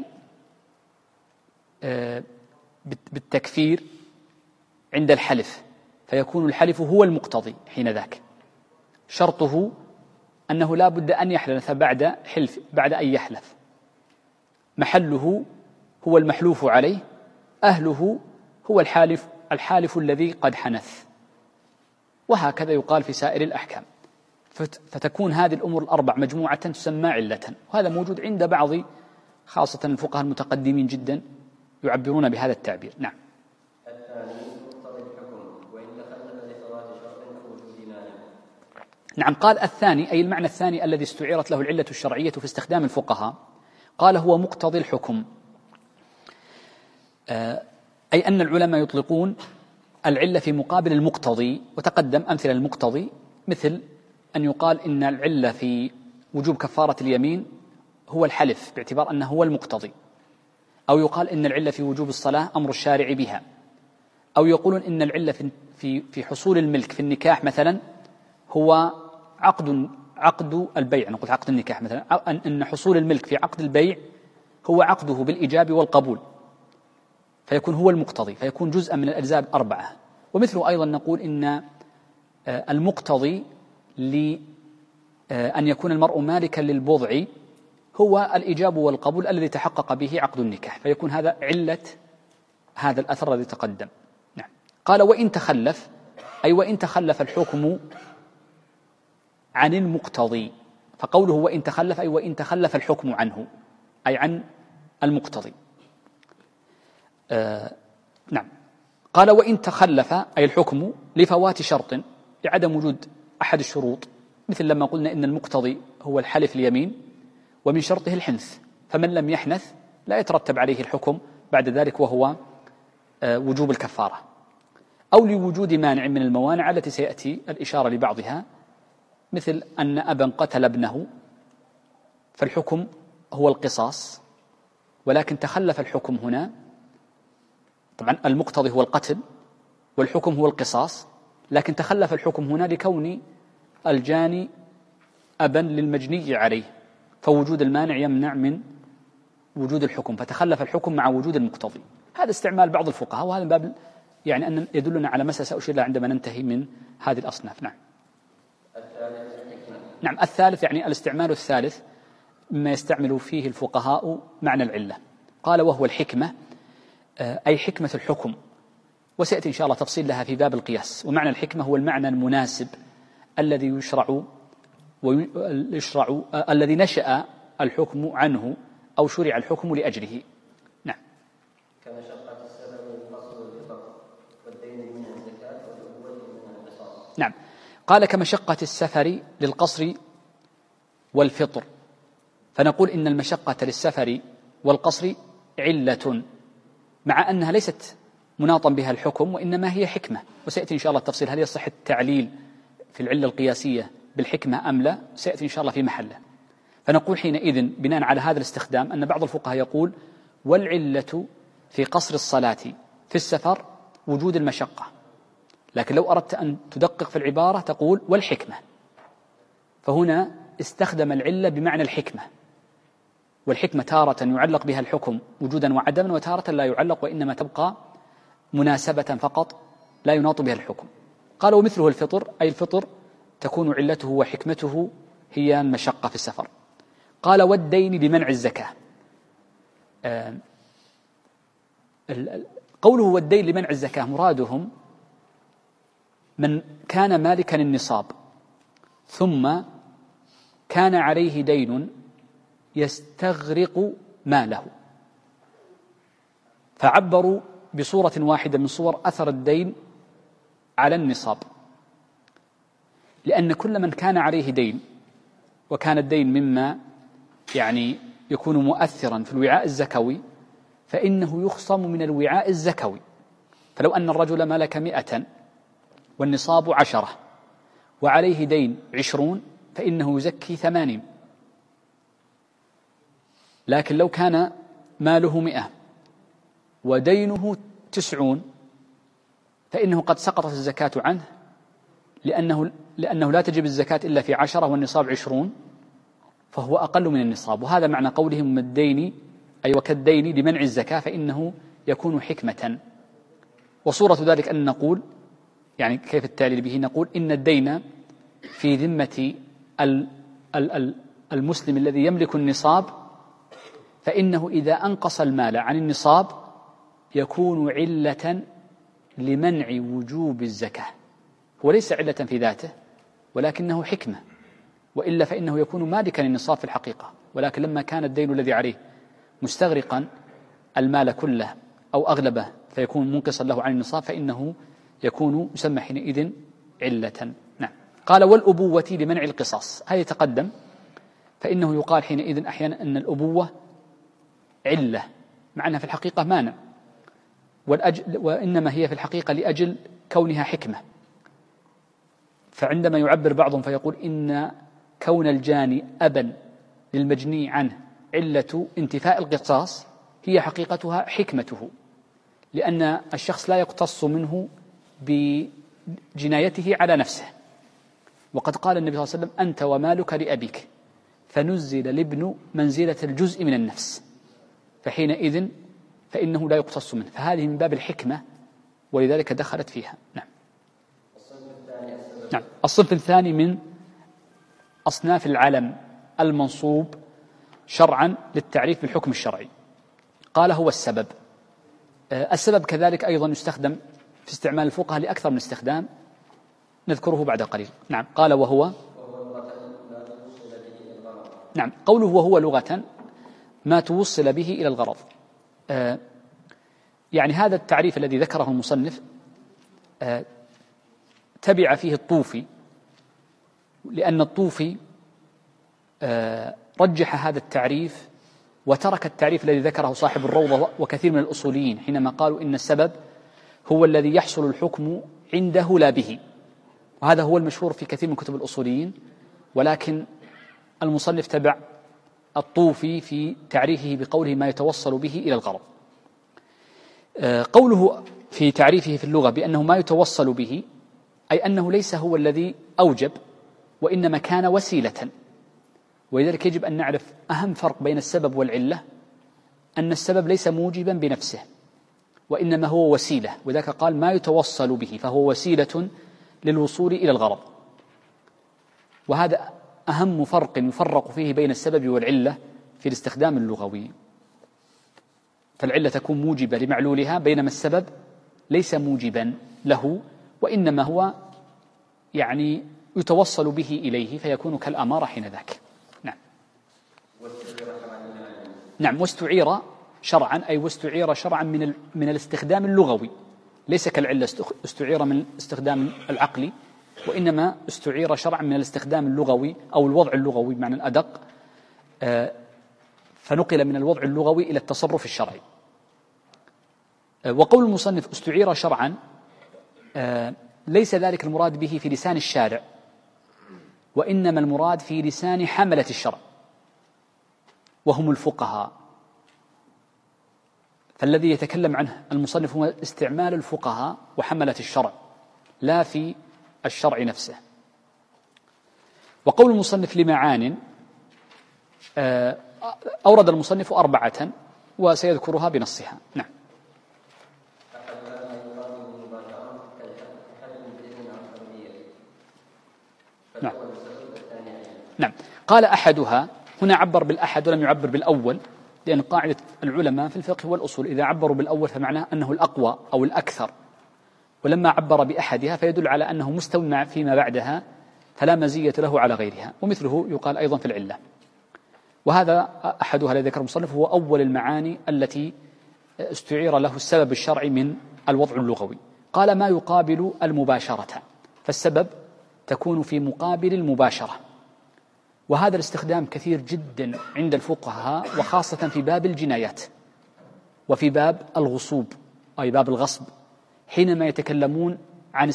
بالتكفير عند الحلف، فيكون الحلف هو المقتضي حين ذاك. شرطه أنه لا بد أن يحلف بعد أن يحلف. محله هو المحلوف عليه، أهله هو الحالف الذي قد حنث، وهكذا يقال في سائر الأحكام. فتكون هذه الأمور ال4 مجموعة تسمى علة، وهذا موجود عند بعض خاصة الفقهاء المتقدمين جدا يعبرون بهذا التعبير. نعم. الثاني مقتضي الحكم، وإن تخلف لفوات نعم. قال الثاني، أي المعنى الثاني الذي استعيرت له العلة الشرعية في استخدام الفقهاء، قال هو مقتضي الحكم، أي أن العلماء يطلقون العلة في مقابل المقتضي. وتقدم أمثلة المقتضي، مثل أن يقال إن العلة في وجوب كفارة اليمين هو الحلف باعتبار أنه هو المقتضي، أو يقال إن العلة في وجوب الصلاة أمر الشارع بها، أو يقولون إن العلة في حصول الملك في النكاح مثلا هو عقد البيع، نقول عقد النكاح مثلا، أن حصول الملك في عقد البيع هو عقده بالإيجاب والقبول، فيكون هو المقتضي، فيكون جزءا من الأجزاء الأربعة. ومثله أيضا نقول إن المقتضي لأن يكون المرء مالكا للبضع هو الإيجاب والقبول الذي تحقق به عقد النكاح، فيكون هذا علة هذا الأثر الذي تقدم. نعم. قال وإن تخلف، أي وإن تخلف الحكم عن المقتضي، فقوله وإن تخلف أي وإن تخلف الحكم عنه، أي عن المقتضي. نعم. قال وإن تخلف أي الحكم لفوات شرط، لعدم وجود أحد الشروط، مثل لما قلنا إن المقتضي هو الحلف اليمين ومن شرطه الحنث، فمن لم يحنث لا يترتب عليه الحكم بعد ذلك وهو وجوب الكفارة، أو لوجود مانع من الموانع التي سيأتي الإشارة لبعضها، مثل أن أبا قتل ابنه فالحكم هو القصاص، ولكن تخلف الحكم هنا. طبعا المقتضي هو القتل والحكم هو القصاص، لكن تخلف الحكم هنا لكون الجاني أبا للمجني عليه، فوجود المانع يمنع من وجود الحكم، فتخلف الحكم مع وجود المقتضي. هذا استعمال بعض الفقهاء، وهذا باب يعني أن يدلنا على مسألة سأشير لها عندما ننتهي من هذه الأصناف. نعم. نعم. الثالث يعني الاستعمال الثالث مما يستعمل فيه الفقهاء معنى العلة، قال وهو الحكمة، أي حكمة الحكم، وسيأتي إن شاء الله تفصيل لها في باب القياس. ومعنى الحكمة هو المعنى المناسب الذي يشرع الذي نشأ الحكم عنه أو شرع الحكم لأجله. نعم. كمشقة السبب للقصر والفطر والدين من الزكاة والأول من القصاص. نعم. قال كمشقة السفر للقصر والفطر، فنقول إن المشقة للسفر والقصر علة، مع أنها ليست مناطا بها الحكم، وإنما هي حكمة، وسيأتي إن شاء الله التفصيل هل يصح التعليل في العلة القياسية بالحكمة أم لا، سيأتي إن شاء الله في محله. فنقول حينئذ بناء على هذا الاستخدام أن بعض الفقهاء يقول والعلة في قصر الصلاة في السفر وجود المشقة، لكن لو أردت أن تدقق في العبارة تقول والحكمة، فهنا استخدم العلة بمعنى الحكمة، والحكمة تارة يعلق بها الحكم وجودا وعدما، وتارة لا يعلق وإنما تبقى مناسبة فقط لا يناط بها الحكم. قال ومثله الفطر، أي الفطر تكون علته وحكمته هي المشقة في السفر. قال والدين بمنع الزكاة، قوله والدين لمنع الزكاة مرادهم من كان مالكا النصاب ثم كان عليه دين يستغرق ماله، فعبروا بصورة واحدة من صور أثر الدين على النصاب، لأن كل من كان عليه دين وكان الدين مما يعني يكون مؤثرا في الوعاء الزكوي فإنه يخصم من الوعاء الزكوي. فلو أن الرجل ملك 100 والنصاب 10 وعليه دين 20 فإنه يزكي 80. لكن لو كان ماله 100 ودينه 90 فإنه قد سقطت الزكاة عنه، لأنه لا تجب الزكاة إلا في 10 والنصاب 20، فهو أقل من النصاب. وهذا معنى قولهم الدين أي وكالدين لمنع الزكاة، فإنه يكون حكمة. وصورة ذلك أن نقول يعني كيف التعليل به، نقول إن الدين في ذمة المسلم الذي يملك النصاب، فإنه إذا أنقص المال عن النصاب يكون علة لمنع وجوب الزكاة، هو ليس علة في ذاته ولكنه حكمة، وإلا فإنه يكون مالكا للنصاب في الحقيقة، ولكن لما كان الدين الذي عليه مستغرقا المال كله أو أغلبه فيكون منقصا له عن النصاب فإنه يكون يسمى حينئذ علة. نعم. قال والأبوة لمنع القصاص، هذا يتقدم، فإنه يقال حينئذ أحيانا أن الأبوة علة مع أنها في الحقيقة مانع، وإنما هي في الحقيقة لأجل كونها حكمة. فعندما يعبر بعضهم فيقول إن كون الجاني أبا للمجني عنه علة انتفاء القصاص هي حقيقتها حكمته، لأن الشخص لا يقتص منه بجنايته على نفسه. وقد قال النبي صلى الله عليه وسلم أنت ومالك لأبيك، فنزل الابن منزلة الجزء من النفس، فحينئذ فإنه لا يقتص منه، فهذه من باب الحكمة ولذلك دخلت فيها. نعم. الصنف الثاني من أصناف العلم المنصوب شرعا للتعريف بالحكم الشرعي، قال هو السبب. السبب كذلك أيضا يستخدم في استعمال الفقهاء لأكثر من استخدام، نذكره بعد قليل. نعم. قال وهو نعم، قوله وهو لغة ما توصل به إلى الغرض. يعني هذا التعريف الذي ذكره المصنف تبع فيه الطوفي، لأن الطوفي رجح هذا التعريف وترك التعريف الذي ذكره صاحب الروضة وكثير من الأصوليين حينما قالوا إن السبب هو الذي يحصل الحكم عنده لا به، وهذا هو المشهور في كثير من كتب الأصوليين، ولكن المصنف تبع الطوفي في تعريفه بقوله ما يتوصل به إلى الغرض. قوله في تعريفه في اللغة بأنه ما يتوصل به أي أنه ليس هو الذي أوجب، وإنما كان وسيلة. ولذلك يجب أن نعرف أهم فرق بين السبب والعلة، أن السبب ليس موجبا بنفسه وإنما هو وسيلة، وذلك قال ما يتوصل به، فهو وسيلة للوصول إلى الغرض. وهذا أهم فرق يفرق فيه بين السبب والعلة في الاستخدام اللغوي، فالعلة تكون موجبة لمعلولها بينما السبب ليس موجبا له، وإنما هو يعني يتوصل به إليه فيكون كالأمارة حين ذاك. نعم. نعم. واستعير شرعا أي واستعير شرعا من الاستخدام اللغوي، ليس كالعلة استعير من الاستخدام العقلي، وإنما استعير شرعا من الاستخدام اللغوي أو الوضع اللغوي بمعنى الأدق، فنقل من الوضع اللغوي إلى التصرف الشرعي. وقول المصنف استعير شرعا ليس ذلك المراد به في لسان الشارع، وإنما المراد في لسان حملة الشرع وهم الفقهاء. فالذي يتكلم عنه المصنف هو استعمال الفقهاء وحملة الشرع لا في الشرع نفسه. وقول المصنف لمعان أورد المصنف 4 وسيذكرها بنصها. نعم. نعم. نعم. قال أحدها، هنا عبر بالأحد ولم يعبر بالأول، لأن قاعدة العلماء في الفقه والأصول إذا عبروا بالأول فمعناه أنه الأقوى أو الأكثر، ولما عبر بأحدها فيدل على أنه مستوى فيما بعدها فلا مزية له على غيرها، ومثله يقال أيضا في العلة. وهذا أحدها الذي ذكر المصنف هو أول المعاني التي استعير له السبب الشرعي من الوضع اللغوي. قال ما يقابل المباشرة، فالسبب تكون في مقابل المباشرة، وهذا الاستخدام كثير جدا عند الفقهاء وخاصة في باب الجنايات وفي باب الغصوب أي باب الغصب، حينما يتكلمون عن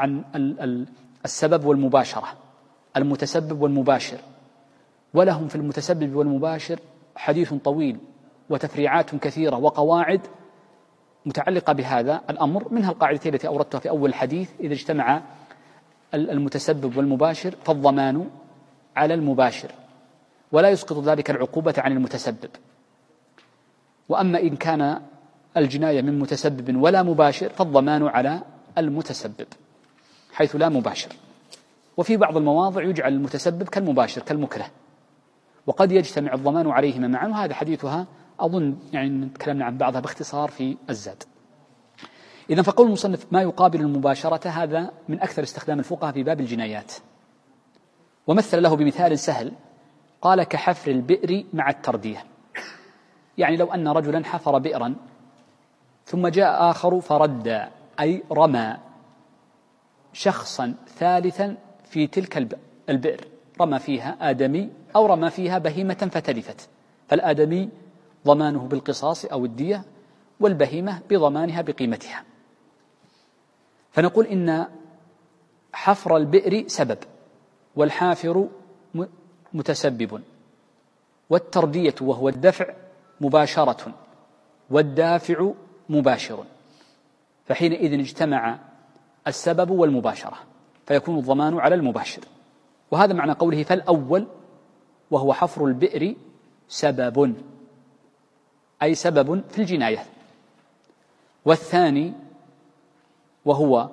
السبب والمباشرة، المتسبب والمباشر، ولهم في المتسبب والمباشر حديث طويل وتفريعات كثيرة وقواعد متعلقة بهذا الأمر، منها القاعدتين التي أوردتها في أول الحديث: إذا اجتمع المتسبب والمباشر فالضمان على المباشر، ولا يسقط ذلك العقوبة عن المتسبب. وأما إن كان الجناية من متسبب ولا مباشر فالضمان على المتسبب حيث لا مباشر. وفي بعض المواضع يجعل المتسبب كالمباشر كالمكره، وقد يجتمع الضمان عليهما معا، وهذا حديثها أظن يعني تكلمنا عن بعضها باختصار في الزاد. إذن فقول المصنف ما يقابل المباشرة هذا من أكثر استخدام الفقهاء في باب الجنايات، ومثل له بمثال سهل، قال كحفر البئر مع التردية. يعني لو أن رجلا حفر بئرا ثم جاء آخر فرد أي رمى شخصا ثالثا في تلك البئر، رمى فيها آدمي أو رمى فيها بهيمة فتلفت، فالآدمي ضمانه بالقصاص أو الدية، والبهيمة بضمانها بقيمتها. فنقول إن حفر البئر سبب، والحافر متسبب، والتردية وهو الدفع مباشرة، والدافع مباشر، فحينئذ اجتمع السبب والمباشرة فيكون الضمان على المباشر. وهذا معنى قوله فالأول وهو حفر البئر سبب، أي سبب في الجناية. والثاني وهو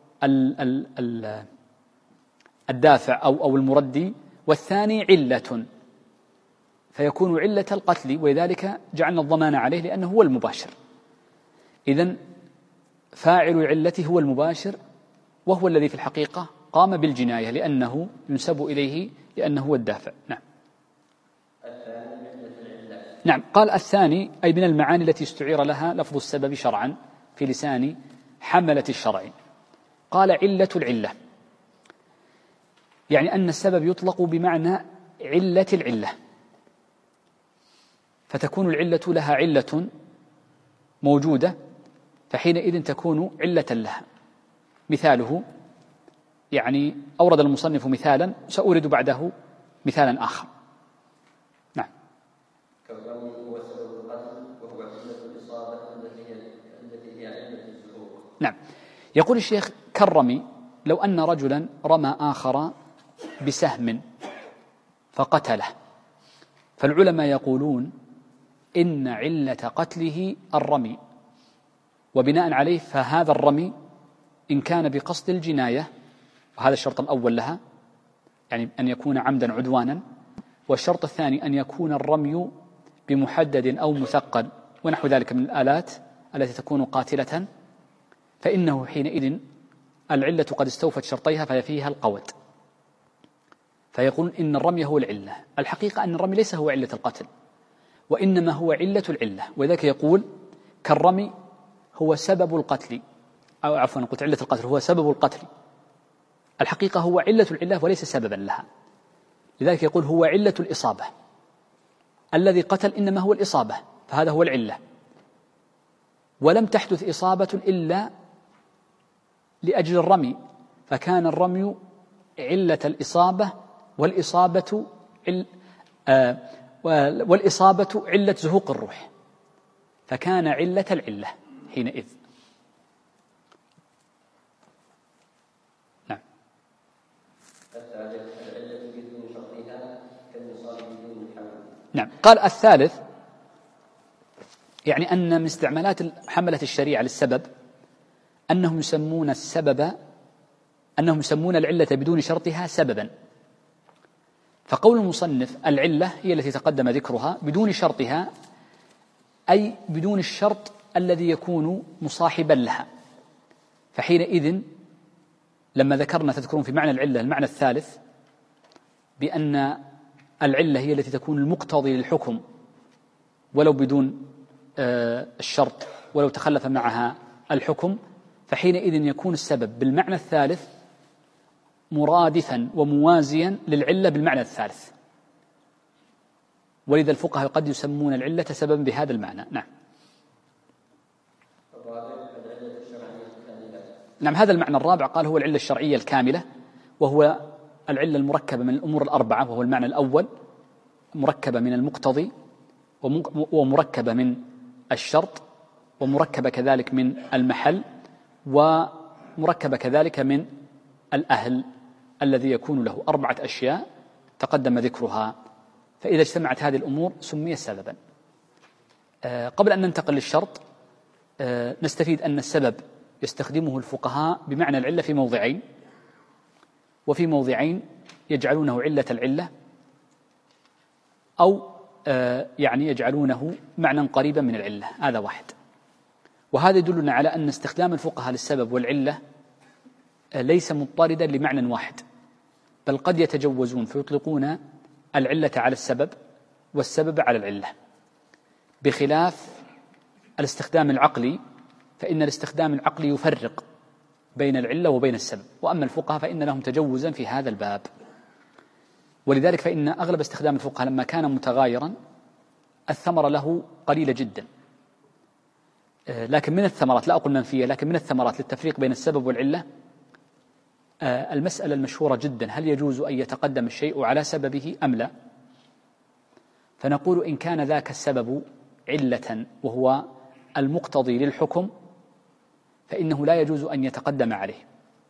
الدافع أو المردي، والثاني علة، فيكون علة القتل، ولذلك جعلنا الضمان عليه لأنه هو المباشر. إذن فاعل العلة هو المباشر، وهو الذي في الحقيقة قام بالجناية لأنه ينسب إليه لأنه هو الدافع. نعم. نعم، قال الثاني أي من المعاني التي استعير لها لفظ السبب شرعا في لسان حملة الشرع. قال علة العلة، يعني أن السبب يطلق بمعنى علة العلة، فتكون العلة لها علة موجودة، فحينئذ تكون علة لها. مثاله، يعني أورد المصنف مثالا، سأورد بعده مثالا آخر. نعم. كالرمي هو سبب القتل، وهو علة الإصابة التي هي علة الزهور. نعم. يقول الشيخ كالرمي، لو أن رجلا رمى آخر بسهم فقتله، فالعلماء يقولون إن علة قتله الرمي، وبناء عليه فهذا الرمي إن كان بقصد الجناية، وهذا الشرط الأول لها، يعني أن يكون عمدا عدوانا، والشرط الثاني أن يكون الرمي بمحدد أو مثقل ونحو ذلك من الآلات التي تكون قاتلة، فإنه حينئذ العلة قد استوفت شرطيها فيفيها القود، فيقول إن الرمي هو العلة. الحقيقة أن الرمي ليس هو علة القتل، وإنما هو علة العلة، وذلك يقول كالرمي هو سبب القتل، أو عفوا قلت علة القتل هو سبب القتل، الحقيقة هو علة العلة وليس سببا لها، لذلك يقول هو علة الإصابة، الذي قتل إنما هو الإصابة، فهذا هو العلة، ولم تحدث إصابة إلا لأجل الرمي، فكان الرمي علة الإصابة، والإصابة علة زهوق الروح، فكان علة العلة حينئذ. نعم. العلة بدون شرطها كالنصاب بدون الحمل. نعم. قال الثالث، يعني أن من استعمالات حملة الشريعة للسبب أنهم يسمون العلة بدون شرطها سببا، فقول المصنف العلة هي التي تقدم ذكرها بدون شرطها، أي بدون الشرط الذي يكون مصاحبا لها، فحينئذ لما تذكرون في معنى العلة المعنى الثالث بأن العلة هي التي تكون المقتضي للحكم ولو بدون الشرط، ولو تخلف معها الحكم، فحينئذ يكون السبب بالمعنى الثالث مرادفا وموازيا للعلة بالمعنى الثالث، ولذا الفقهاء قد يسمون العلة سببا بهذا المعنى. نعم. نعم، هذا المعنى الرابع قال هو العلة الشرعية الكاملة، وهو العلة المركبة من الأمور الأربعة، وهو المعنى الأول مركبة من المقتضي، ومركبة من الشرط، ومركبة كذلك من المحل، ومركبة كذلك من الأهل الذي يكون له 4 أشياء تقدم ذكرها، فإذا اجتمعت هذه الأمور سمي سببا. قبل أن ننتقل للشرط نستفيد أن السبب يستخدمه الفقهاء بمعنى العلة في موضعين، وفي موضعين يجعلونه علة العلة، أو يعني يجعلونه معنى قريبا من العلة، هذا واحد. وهذا يدلنا على أن استخدام الفقهاء للسبب والعلة ليس مضطردا لمعنى واحد، بل قد يتجوزون فيطلقون العلة على السبب والسبب على العلة، بخلاف الاستخدام العقلي، فإن الاستخدام العقلي يفرق بين العلة وبين السبب. وأما الفقهاء فإن لهم تجوزا في هذا الباب، ولذلك فإن أغلب استخدام الفقهاء لما كان متغايرا الثمرة له قليلة جدا. لكن من الثمرات، لا أقول منفية، لكن من الثمرات للتفريق بين السبب والعلة المسألة المشهورة جدا: هل يجوز أن يتقدم الشيء على سببه أم لا؟ فنقول إن كان ذاك السبب علة وهو المقتضي للحكم فإنه لا يجوز أن يتقدم عليه،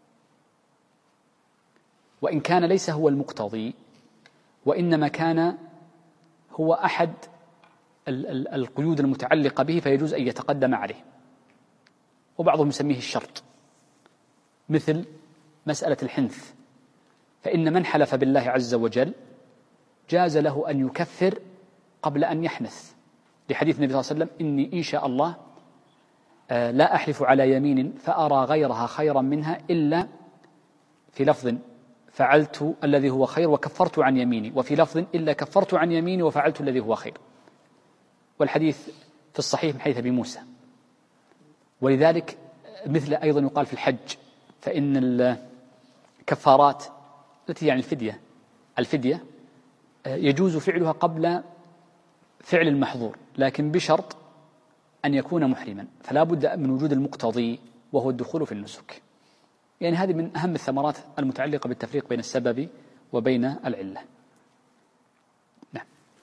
وإن كان ليس هو المقتضي وإنما كان هو أحد القيود المتعلقة به فيجوز أن يتقدم عليه. وبعضهم يسميه الشرط، مثل مسألة الحنث، فإن من حلف بالله عز وجل جاز له أن يكفر قبل أن يحنث، لحديث النبي صلى الله عليه وسلم: إني إن شاء الله لا أحلف على يمين فأرى غيرها خيرا منها إلا في لفظ فعلت الذي هو خير وكفرت عن يميني، وفي لفظ إلا كفرت عن يميني وفعلت الذي هو خير. والحديث في الصحيح من حديث أبي موسى. ولذلك مثل أيضا يقال في الحج، فإن الكفارات التي يعني الفدية يجوز فعلها قبل فعل المحظور، لكن بشرط أن يكون محرما، فلا بد من وجود المقتضي وهو الدخول في النسك. يعني هذه من أهم الثمرات المتعلقة بالتفريق بين السبب وبين العلة. نعم.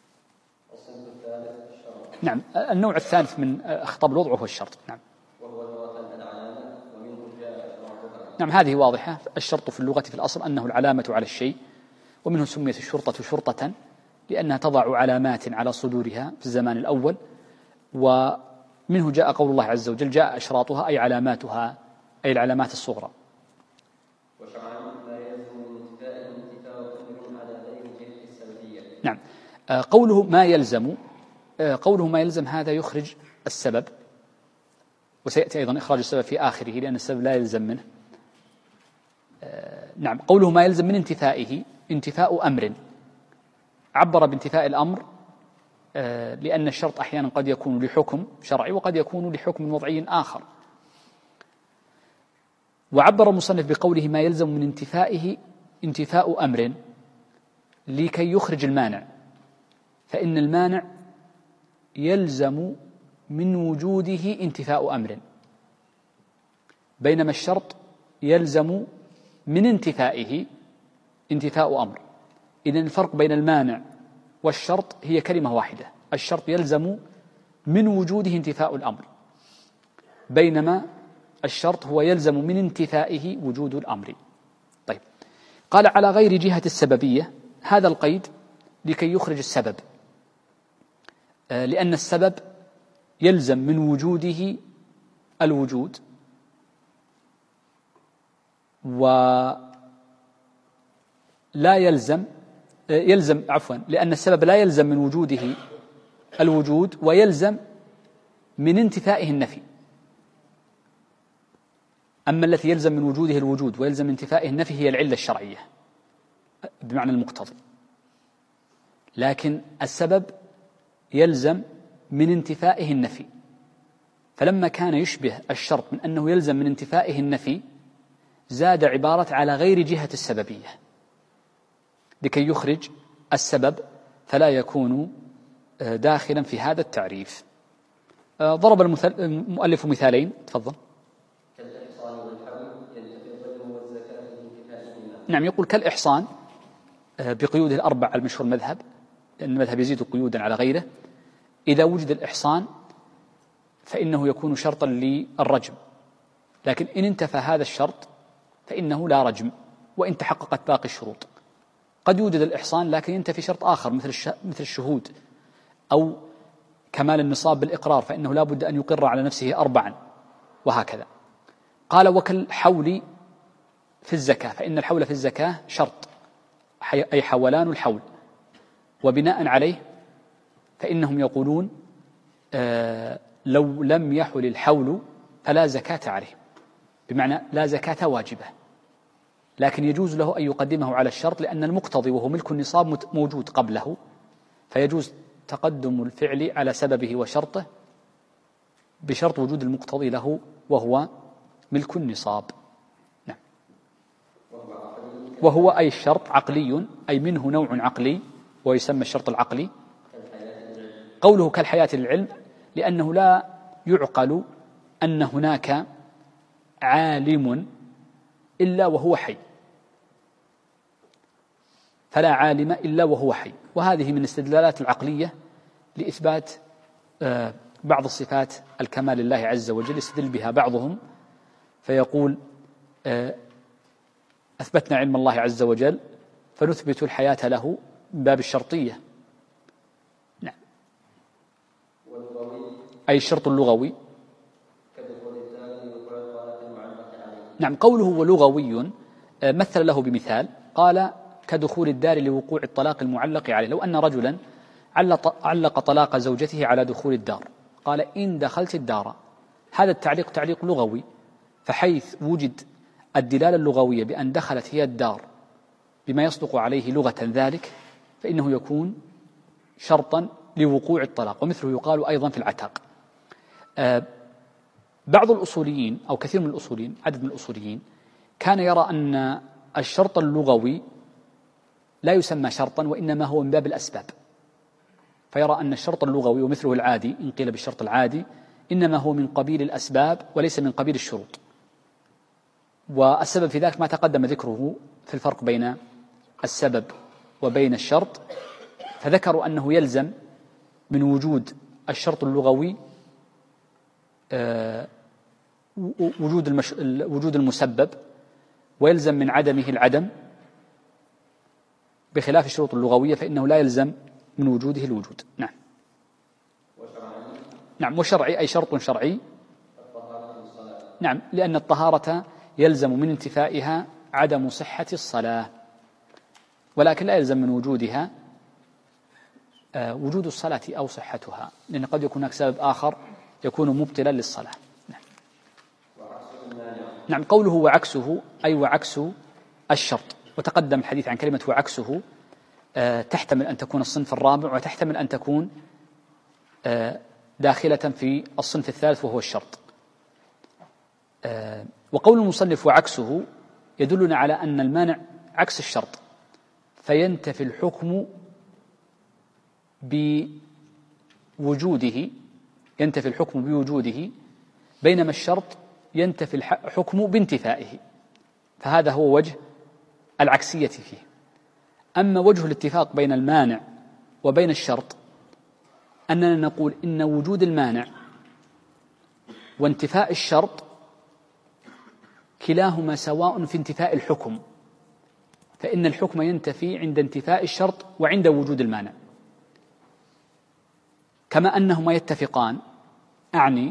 نعم، النوع الثالث من خطاب الوضع هو الشرط. نعم. نعم، هذه واضحة. الشرط في اللغة في الأصل أنه العلامة على الشيء، ومنه سميت الشرطة شرطة لأنها تضع علامات على صدورها في الزمان الأول، ومنه جاء قول الله عز وجل: جاء أشراطها أي علاماتها، أي العلامات الصغرى. نعم. قوله ما يلزم هذا يخرج السبب، وسيأتي أيضا إخراج السبب في آخره لأن السبب لا يلزم منه. نعم، قوله ما يلزم من انتفائه انتفاء أمر، عبر بانتفاء الأمر لأن الشرط أحيانا قد يكون لحكم شرعي وقد يكون لحكم وضعي آخر. وعبر المصنف بقوله ما يلزم من انتفائه انتفاء أمر لكي يخرج المانع، فإن المانع يلزم من وجوده انتفاء أمر، بينما الشرط يلزم من انتفائه انتفاء أمر. إذن الفرق بين المانع والشرط هي كلمة واحدة: الشرط يلزم من وجوده انتفاء الأمر، بينما الشرط هو يلزم من انتفائه وجود الأمر. طيب، قال على غير جهة السببية، هذا القيد لكي يخرج السبب، لأن السبب يلزم من وجوده الوجود، ولا يلزم لأن السبب لا يلزم من وجوده الوجود ويلزم من انتفائه النفي. أما التي يلزم من وجوده الوجود ويلزم من انتفائه النفي هي العلة الشرعية بمعنى المقتضي، لكن السبب يلزم من انتفائه النفي. فلما كان يشبه الشرط من أنه يلزم من انتفائه النفي زاد عبارة على غير جهة السببية لكي يخرج السبب فلا يكون داخلا في هذا التعريف. ضرب المؤلف مثالين. تفضل. نعم، يقول كالإحصان بقيوده الأربع المشهور المذهب، لأن المذهب يزيد قيودا على غيره. إذا وجد الإحصان فإنه يكون شرطا للرجم، لكن إن انتفى هذا الشرط فإنه لا رجم وإن تحققت باقي الشروط. قد يوجد الإحصان لكن ينتفي شرط آخر مثل الشهود أو كمال النصاب بالإقرار، فإنه لا بد أن يقر على نفسه 4 وهكذا. قال وكالحول في الزكاة، فإن الحول في الزكاة شرط، أي حولان الحول، وبناء عليه فإنهم يقولون لو لم يحل الحول فلا زكاة عليه، بمعنى لا زكاة واجبة، لكن يجوز له أن يقدمه على الشرط لأن المقتضي وهو ملك النصاب موجود قبله، فيجوز تقدم الفعل على سببه وشرطه بشرط وجود المقتضي له وهو ملك النصاب. وهو أي الشرط عقلي، أي منه نوع عقلي ويسمى الشرط العقلي. قوله كالحياة للعلم لأنه لا يعقل أن هناك عالم إلا وهو حي، فلا عالم إلا وهو حي. وهذه من الاستدلالات العقلية لإثبات بعض الصفات الكمال لله عز وجل، يستدل بها بعضهم فيقول أثبتنا علم الله عز وجل فنثبت الحياة له من باب الشرطية. نعم. أي الشرط اللغوي. نعم. قوله ولغوي مثل له بمثال، قال كدخول الدار لوقوع الطلاق المعلق عليه. لو أن رجلا علق طلاق زوجته على دخول الدار، قال إن دخلت الدار، هذا التعليق تعليق لغوي، فحيث وجد الدلالة اللغوية بأن دخلت هي الدار بما يصدق عليه لغة ذلك، فإنه يكون شرطا لوقوع الطلاق. ومثله يقال أيضا في العتاق. بعض الأصوليين أو كثير من الأصوليين، عدد من الأصوليين، كان يرى أن الشرط اللغوي لا يسمى شرطا وإنما هو من باب الأسباب، فيرى أن الشرط اللغوي ومثله العادي إن قيل بالشرط العادي إنما هو من قبيل الأسباب وليس من قبيل الشروط. والسبب في ذلك ما تقدم ذكره في الفرق بين السبب وبين الشرط، فذكروا أنه يلزم من وجود الشرط اللغوي وجود المسبب، ويلزم من عدمه العدم، بخلاف الشروط اللغوية فإنه لا يلزم من وجوده الوجود. نعم. نعم. وشرعي أي شرط شرعي. نعم. لأن الطهارة يلزم من انتفائها عدم صحة الصلاة، ولكن لا يلزم من وجودها وجود الصلاة أو صحتها، لأن قد يكون هناك سبب آخر يكون مبطلا للصلاة. نعم. نعم. قوله وعكسه أي وعكس الشرط، وتقدم الحديث عن كلمة وعكسه، تحتمل أن تكون الصنف الرابع وتحتمل أن تكون داخلة في الصنف الثالث وهو الشرط. وقول المصنف وعكسه يدلنا على أن المانع عكس الشرط، فينتفي الحكم بوجوده، ينتفي الحكم بوجوده، بينما الشرط ينتفي الحكم بانتفائه، فهذا هو وجه العكسية فيه. أما وجه الاتفاق بين المانع وبين الشرط أننا نقول إن وجود المانع وانتفاء الشرط كلاهما سواء في انتفاء الحكم، فإن الحكم ينتفي عند انتفاء الشرط وعند وجود المانع، كما أنهما يتفقان، أعني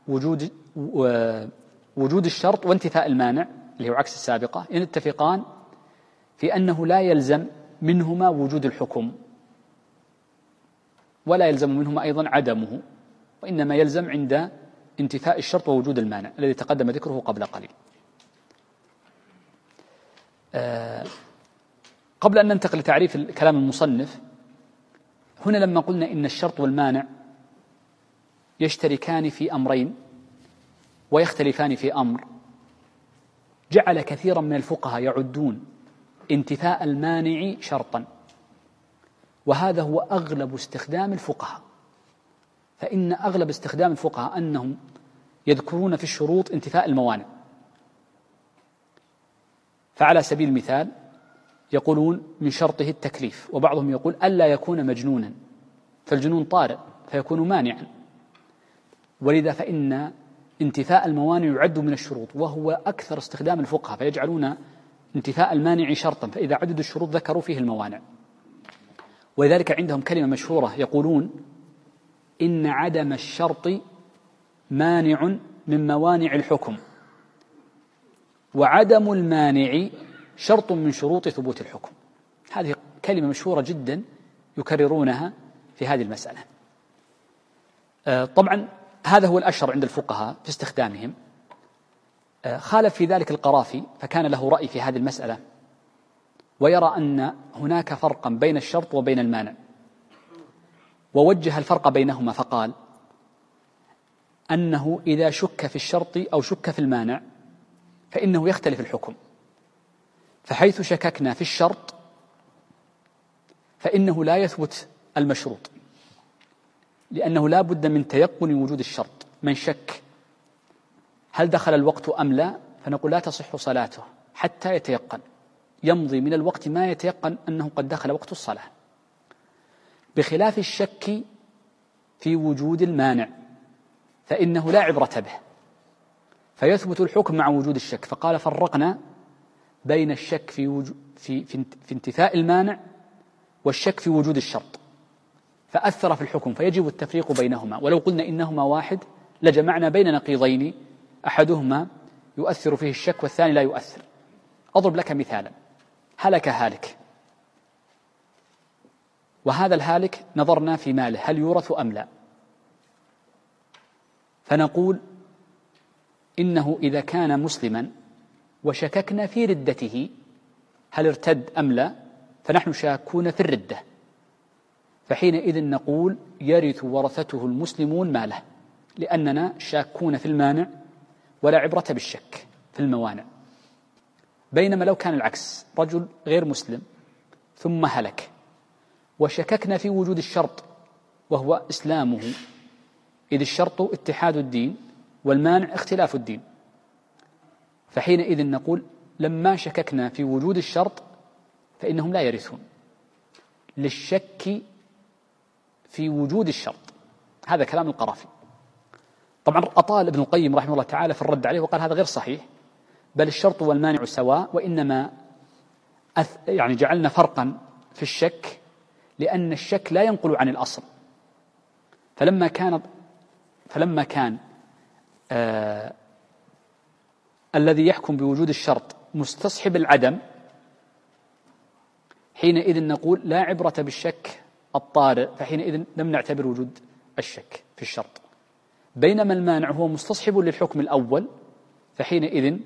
وجود الشرط وانتفاء المانع اللي هو عكس السابقة، يتفقان في أنه لا يلزم منهما وجود الحكم ولا يلزم منهما أيضا عدمه، وإنما يلزم عند انتفاء الشرط ووجود المانع الذي تقدم ذكره قبل قليل. قبل أن ننتقل لتعريف كلام المصنف، هنا لما قلنا إن الشرط والمانع يشتركان في أمرين ويختلفان في أمر، جعل كثيرا من الفقهاء يعدون انتفاء المانع شرطا، وهذا هو أغلب استخدام الفقهاء، فإن أغلب استخدام الفقهاء أنهم يذكرون في الشروط انتفاء الموانع. فعلى سبيل المثال يقولون من شرطه التكليف، وبعضهم يقول ألا يكون مجنونا، فالجنون طارئ فيكون مانعا، ولذا فإن انتفاء الموانع يعد من الشروط، وهو أكثر استخدام الفقهاء، فيجعلون انتفاء المانع شرطا، فإذا عددوا الشروط ذكروا فيه الموانع. ولذلك عندهم كلمة مشهورة يقولون إن عدم الشرط مانع من موانع الحكم، وعدم المانع شرط من شروط ثبوت الحكم. هذه كلمة مشهورة جدا يكررونها في هذه المسألة. طبعا هذا هو الأشهر عند الفقهاء في استخدامهم. خالف في ذلك القرافي، فكان له رأي في هذه المسألة، ويرى أن هناك فرقا بين الشرط وبين المانع، ووجه الفرق بينهما فقال أنه إذا شك في الشرط أو شك في المانع فإنه يختلف الحكم، فحيث شككنا في الشرط فإنه لا يثبت المشروط، لأنه لا بد من تيقن وجود الشرط. من شك هل دخل الوقت أم لا فنقول لا تصح صلاته حتى يتيقن، يمضي من الوقت ما يتيقن أنه قد دخل وقت الصلاة، بخلاف الشك في وجود المانع فإنه لا عبرة به، فيثبت الحكم مع وجود الشك. فقال فرقنا بين الشك في انتفاء المانع والشك في وجود الشرط، فأثر في الحكم، فيجب التفريق بينهما. ولو قلنا إنهما واحد لجمعنا بين نقيضين أحدهما يؤثر فيه الشك والثاني لا يؤثر. أضرب لك مثالا: هلك هالك، وهذا الهالك نظرنا في ماله هل يورث أم لا، فنقول إنه إذا كان مسلما وشككنا في ردته هل ارتد أم لا، فنحن شاكون في الردة، فحينئذ نقول يرث ورثته المسلمون ماله، لأننا شاكون في المانع ولا عبرة بالشك في الموانع. بينما لو كان العكس، رجل غير مسلم ثم هلك وشككنا في وجود الشرط وهو إسلامه، إذ الشرط اتحاد الدين والمانع اختلاف الدين، فحينئذ نقول لما شككنا في وجود الشرط فإنهم لا يرثون للشك في وجود الشرط. هذا كلام القرافي. طبعا أطال ابن القيم رحمه الله تعالى في الرد عليه وقال هذا غير صحيح، بل الشرط والمانع سواء، وإنما يعني جعلنا فرقا في الشك لأن الشك لا ينقل عن الأصل، فلما كان الذي يحكم بوجود الشرط مستصحب العدم، حينئذ نقول لا عبرة بالشك الطارئ، فحينئذ لم نعتبر وجود الشك في الشرط. بينما المانع هو مستصحب للحكم الأول، فحينئذ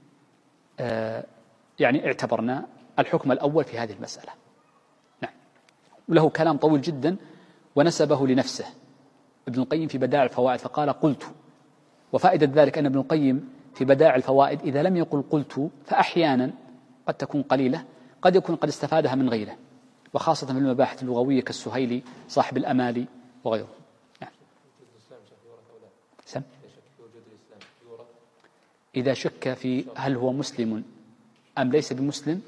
يعني اعتبرنا الحكم الأول في هذه المسألة. نعم. وله كلام طويل جدا ونسبه لنفسه ابن القيم في بدائع الفوائد فقال قلت. وفائدة ذلك أن ابن القيم في بدائع الفوائد إذا لم يقل قلت فأحيانا قد تكون قليلة، قد يكون قد استفادها من غيره، وخاصة في المباحث اللغوية كالسهيلي صاحب الأمالي وغيره. نعم. سم. إذا شك في هل هو مسلم أم ليس بمسلم،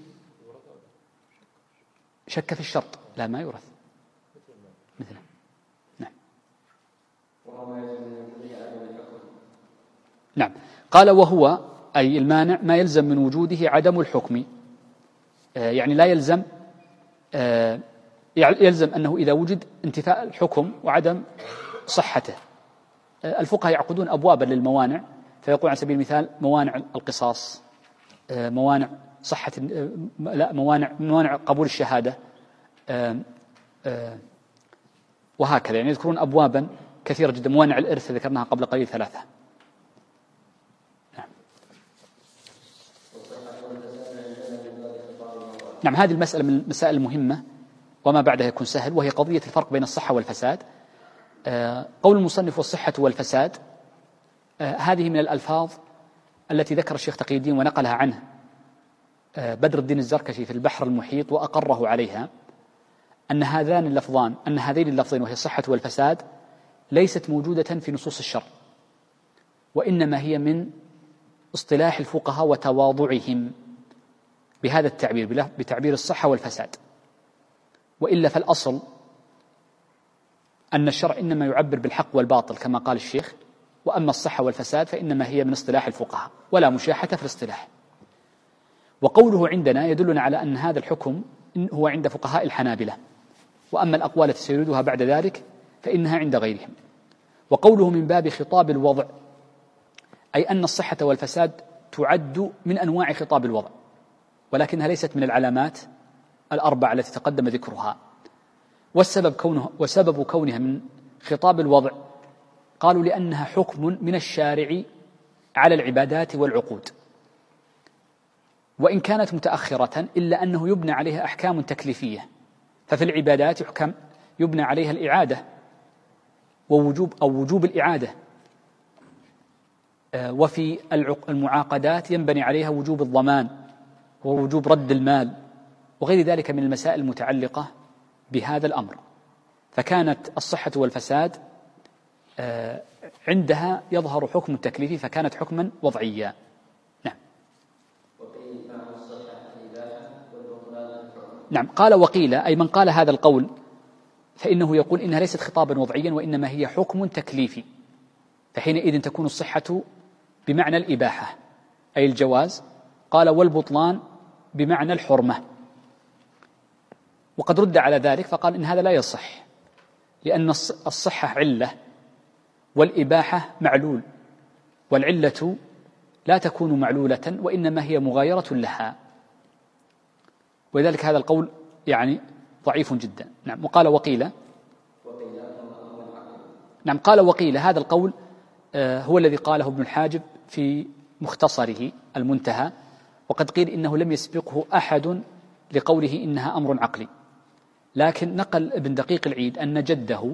شك في الشرط لا ما يورث مثله. نعم. نعم. قال وهو أي المانع ما يلزم من وجوده عدم الحكم، يعني لا يلزم يلزم أنه إذا وجد انتفاء الحكم وعدم صحته. الفقهاء يعقدون أبوابا للموانع فيقول على سبيل المثال موانع القصاص، موانع صحة، لا موانع قبول الشهادة، وهكذا، يعني يذكرون أبوابا كثيرة جدا. موانع الإرث ذكرناها قبل قليل 3. نعم. هذه المسألة من المسائل المهمة وما بعدها يكون سهل، وهي قضية الفرق بين الصحة والفساد. قول المصنف والصحة والفساد هذه من الألفاظ التي ذكر الشيخ تقي الدين ونقلها عنه بدر الدين الزركشي في البحر المحيط وأقره عليها، أن هذين اللفظين وهي الصحة والفساد ليست موجودة في نصوص الشرع، وإنما هي من اصطلاح الفقهاء وتواضعهم بهذا التعبير، بتعبير الصحة والفساد. وإلا فالأصل أن الشرع إنما يعبر بالحق والباطل كما قال الشيخ، وأما الصحة والفساد فإنما هي من اصطلاح الفقهاء ولا مشاحة في الاصطلاح. وقوله عندنا يدلنا على أن هذا الحكم هو عند فقهاء الحنابلة، وأما الأقوال التي سيردها بعد ذلك فإنها عند غيرهم. وقوله من باب خطاب الوضع أي أن الصحة والفساد تعد من أنواع خطاب الوضع، ولكنها ليست من العلامات الأربع التي تقدم ذكرها. وسبب كونها من خطاب الوضع قالوا لأنها حكم من الشارع على العبادات والعقود، وإن كانت متأخرة إلا أنه يبنى عليها أحكام تكليفية، ففي العبادات يبنى عليها الإعادة ووجوب الإعادة، وفي المعاقدات ينبني عليها وجوب الضمان ووجوب رد المال وغير ذلك من المسائل المتعلقة بهذا الأمر. فكانت الصحة والفساد عندها يظهر حكم التكليف، فكانت حكما وضعيا. نعم. نعم. قال وقيل، أي من قال هذا القول فإنه يقول إنها ليست خطابا وضعيا وإنما هي حكم تكليفي، فحينئذ تكون الصحة بمعنى الإباحة أي الجواز. قال والبطلان بمعنى الحرمة. وقد رد على ذلك فقال إن هذا لا يصح، لأن الصحة علة والإباحة معلول، والعلة لا تكون معلولة وإنما هي مغايرة لها، ولذلك هذا القول يعني ضعيف جدا. نعم. وقال وقيل، نعم قال وقيل، هذا القول هو الذي قاله ابن الحاجب في مختصره المنتهى، وقد قيل إنه لم يسبقه أحد لقوله إنها أمر عقلي، لكن نقل ابن دقيق العيد أن جده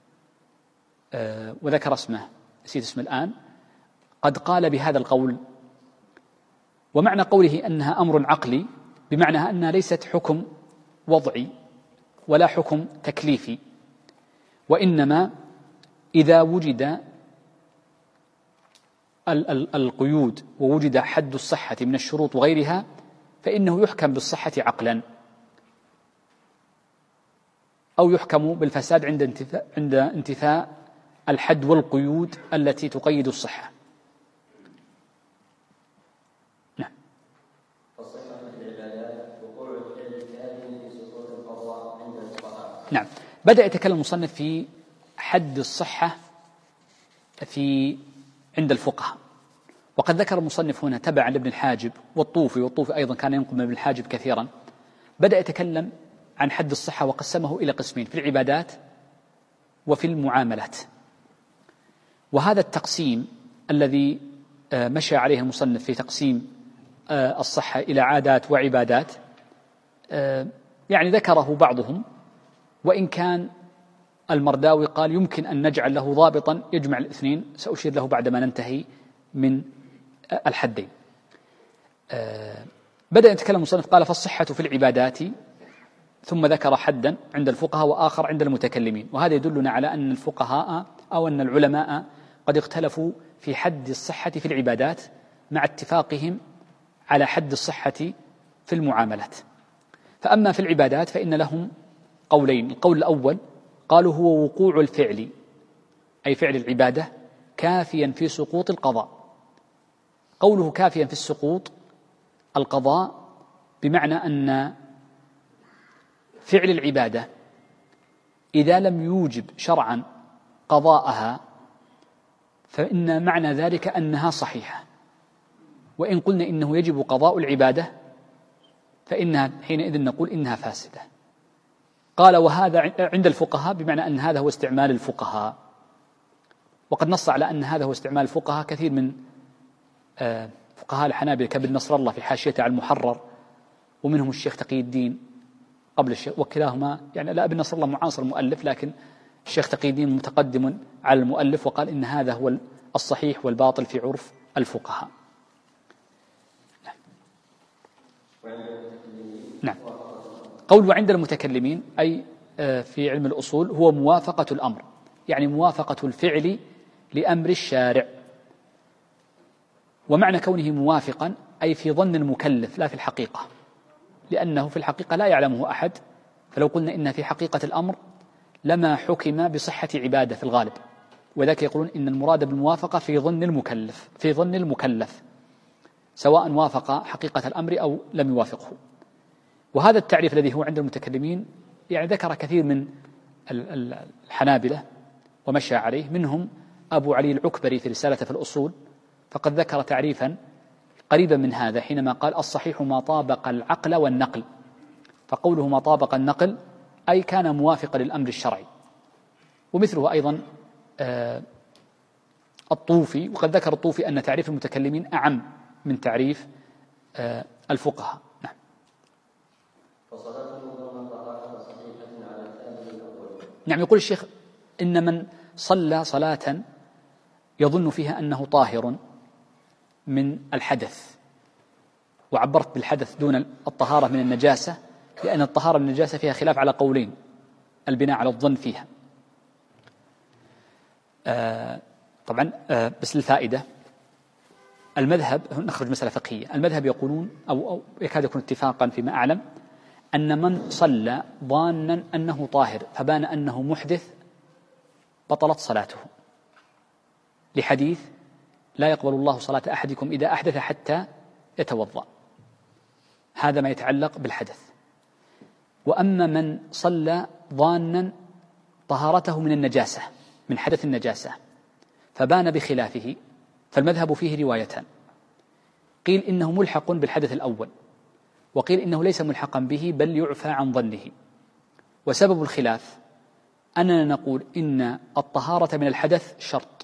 وذكر اسمه نسيت اسمه الآن قد قال بهذا القول. ومعنى قوله أنها أمر عقلي بمعنى أنها ليست حكم وضعي ولا حكم تكليفي، وإنما إذا وجد القيود ووجد حد الصحة من الشروط وغيرها فإنه يحكم بالصحة عقلا، أو يحكم بالفساد عند انتفاء الحد والقيود التي تقيد الصحة. نعم. نعم. بدأ يتكلم المصنف في حد الصحة عند الفقهاء، وقد ذكر المصنف هنا تبعا لابن الحاجب والطوفي أيضا كان ينقل من ابن الحاجب كثيرا. بدأ يتكلم عن حد الصحة وقسمه إلى قسمين، في العبادات وفي المعاملات. وهذا التقسيم الذي مشى عليه المصنف في تقسيم الصحة إلى عادات وعبادات يعني ذكره بعضهم، وإن كان المرداوي قال يمكن أن نجعل له ضابطا يجمع الاثنين، سأشير له بعدما ننتهي من الحدين. بدأ يتكلم المصنف قال فالصحة في العبادات، ثم ذكر حدا عند الفقهاء وآخر عند المتكلمين. وهذا يدلنا على أن الفقهاء أو أن العلماء قد اختلفوا في حد الصحة في العبادات مع اتفاقهم على حد الصحة في المعاملات. فأما في العبادات فإن لهم قولين. القول الأول قالوا هو وقوع الفعل، أي فعل العبادة، كافيا في سقوط القضاء. قوله كافيا في السقوط القضاء بمعنى أن فعل العبادة إذا لم يوجب شرعا قضاءها فإن معنى ذلك أنها صحيحة، وإن قلنا إنه يجب قضاء العبادة فإنها حينئذ نقول إنها فاسدة. قال وهذا عند الفقهاء بمعنى أن هذا هو استعمال الفقهاء، وقد نص على أن هذا هو استعمال الفقهاء كثير من فقهاء الحنابلة كابن نصر الله في حاشيته على المحرر، ومنهم الشيخ تقي الدين قبل الشيخ، وكلاهما يعني لا ابن نصر الله معاصر المؤلف، لكن الشيخ تقي الدين متقدم على المؤلف، وقال إن هذا هو الصحيح والباطل في عرف الفقهاء. نعم. قول وعند المتكلمين أي في علم الأصول هو موافقة الأمر، يعني موافقة الفعل لأمر الشارع. ومعنى كونه موافقا أي في ظن المكلف لا في الحقيقة، لأنه في الحقيقة لا يعلمه أحد، فلو قلنا إن في حقيقة الأمر لما حكم بصحة عبادة في الغالب، وذلك يقولون إن المراد بالموافقة في ظن المكلف سواء وافق حقيقة الأمر أو لم يوافقه. وهذا التعريف الذي هو عند المتكلمين يعني ذكر كثير من الحنابلة ومشى عليه، منهم أبو علي العكبري في رسالته في الأصول، فقد ذكر تعريفا قريبا من هذا حينما قال الصحيح ما طابق العقل والنقل. فقوله ما طابق النقل أي كان موافقا للأمر الشرعي. ومثله أيضا الطوفي، وقد ذكر الطوفي أن تعريف المتكلمين أعم من تعريف الفقهاء. نعم. نعم. يقول الشيخ إن من صلى صلاة يظن فيها أنه طاهر من الحدث وعبرت بالحدث دون الطهارة من النجاسة، لأن الطهارة من النجاسة فيها خلاف على قولين، البناء على الظن فيها. طبعا بس للفائدة، المذهب، نخرج مسألة فقهية، المذهب يقولون أو يكاد يكون اتفاقا فيما أعلم أن من صلى ظانا أنه طاهر فبان أنه محدث بطلت صلاته، لحديث لا يقبل الله صلاة أحدكم إذا أحدث حتى يتوضأ. هذا ما يتعلق بالحدث. وأما من صلى ظانا طهارته من النجاسة، من حدث النجاسة، فبان بخلافه، فالمذهب فيه روايتان، قيل إنه ملحق بالحدث الأول، وقيل إنه ليس ملحقا به بل يعفى عن ظنه. وسبب الخلاف أننا نقول إن الطهارة من الحدث شرط،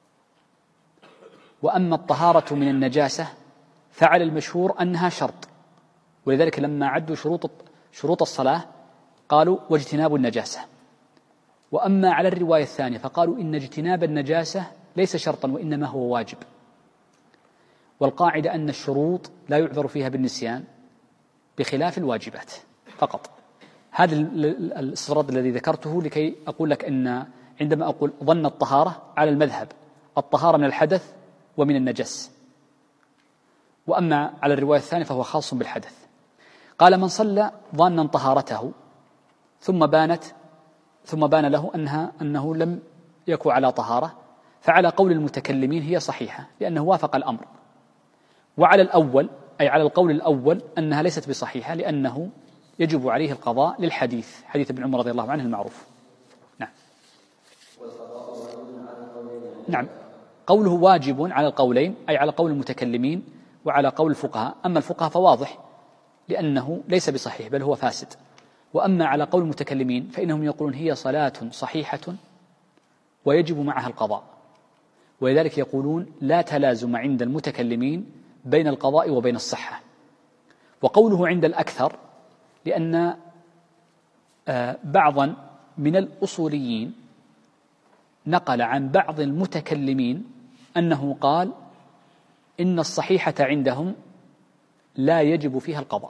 وأما الطهارة من النجاسة فعلى المشهور أنها شرط، ولذلك لما عدوا شروط الصلاة قالوا واجتناب النجاسة. وأما على الرواية الثانية فقالوا إن اجتناب النجاسة ليس شرطا وإنما هو واجب. والقاعدة أن الشروط لا يعذر فيها بالنسيان بخلاف الواجبات فقط. هذا الاستطراد الذي ذكرته لكي أقول لك أن عندما أقول ظن الطهارة على المذهب الطهارة من الحدث ومن النجس، وأما على الرواية الثانية فهو خاص بالحدث. قال من صلى ظانا طهارته ثم بان له أنه لم يكن على طهارة، فعلى قول المتكلمين هي صحيحة لأنه وافق الأمر، وعلى الأول أي على القول الأول أنها ليست بصحيحة لأنه يجب عليه القضاء للحديث، حديث ابن عمر رضي الله عنه المعروف. نعم، قوله واجب على القولين أي على قول المتكلمين وعلى قول الفقهاء. أما الفقهاء فواضح لأنه ليس بصحيح بل هو فاسد. وأما على قول المتكلمين فإنهم يقولون هي صلاة صحيحة ويجب معها القضاء، ولذلك يقولون لا تلازم عند المتكلمين بين القضاء وبين الصحة. وقوله عند الأكثر لأن بعضا من الأصوليين نقل عن بعض المتكلمين أنه قال إن الصحيحة عندهم لا يجب فيها القضاء،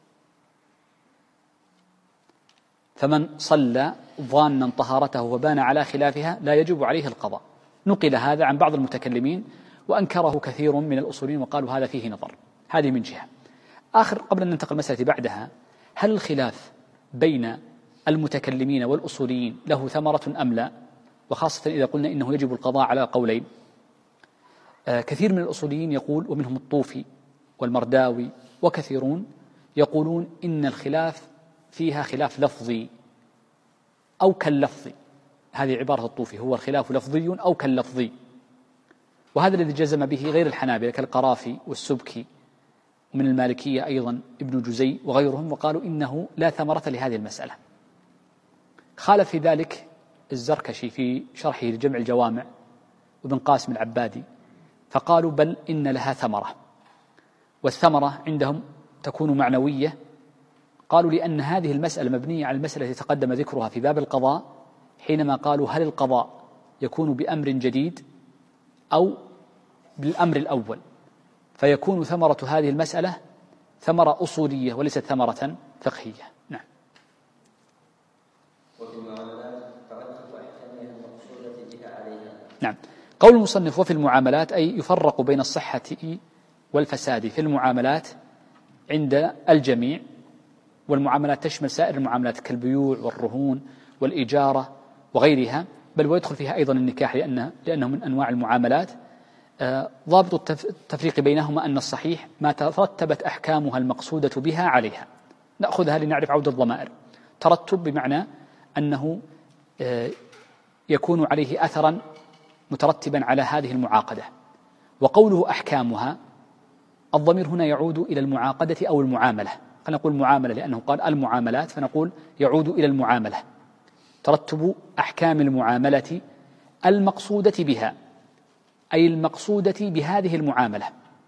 فمن صلى ظانا طهارته وبان على خلافها لا يجب عليه القضاء. نقل هذا عن بعض المتكلمين وأنكره كثير من الأصوليين وقالوا هذا فيه نظر. هذه من جهة. قبل أن ننتقل المسألة بعدها، هل الخلاف بين المتكلمين والأصوليين له ثمرة أم لا؟ وخاصة إذا قلنا إنه يجب القضاء على قولين. كثير من الأصوليين يقول، ومنهم الطوفي والمرداوي وكثيرون يقولون إن الخلاف فيها خلاف لفظي أو كاللفظي. هذه عبارة الطوفي، هو الخلاف لفظي أو كاللفظي، وهذا الذي جزم به غير الحنابلة كالقرافي والسبكي، ومن المالكية أيضا ابن جزي وغيرهم، وقالوا إنه لا ثمرة لهذه المسألة. خالف في ذلك الزركشي في شرحه لجمع الجوامع وابن قاسم العبادي، فقالوا بل إن لها ثمرة، والثمرة عندهم تكون معنوية. قالوا لأن هذه المسألة مبنية على المسألة التي تقدم ذكرها في باب القضاء، حينما قالوا هل القضاء يكون بأمر جديد أو بالأمر الأول، فيكون ثمرة هذه المسألة ثمرة أصولية وليست ثمرة فقهية. نعم. نعم. قول المصنف وفي المعاملات أي يفرق بين الصحة والفساد في المعاملات عند الجميع، والمعاملات تشمل سائر المعاملات كالبيوع والرهون والإجارة وغيرها، بل ويدخل فيها أيضا النكاح لأنه من أنواع المعاملات. ضابط التفريق بينهما أن الصحيح ما ترتبت أحكامها المقصودة بها عليها. نأخذها لنعرف عودة الضمائر. ترتب بمعنى أنه يكون عليه أثرا مترتبا على هذه المعاقدة. وقوله أحكامها، الضمير هنا يعود إلى المعاقدة أو المعاملة. فنقول معاملة لأنه قال المعاملات، فنقول يعود إلى المعاملة. ترتب أحكام المعاملة المقصودة بها، أي المقصودة بهذه المعاملة.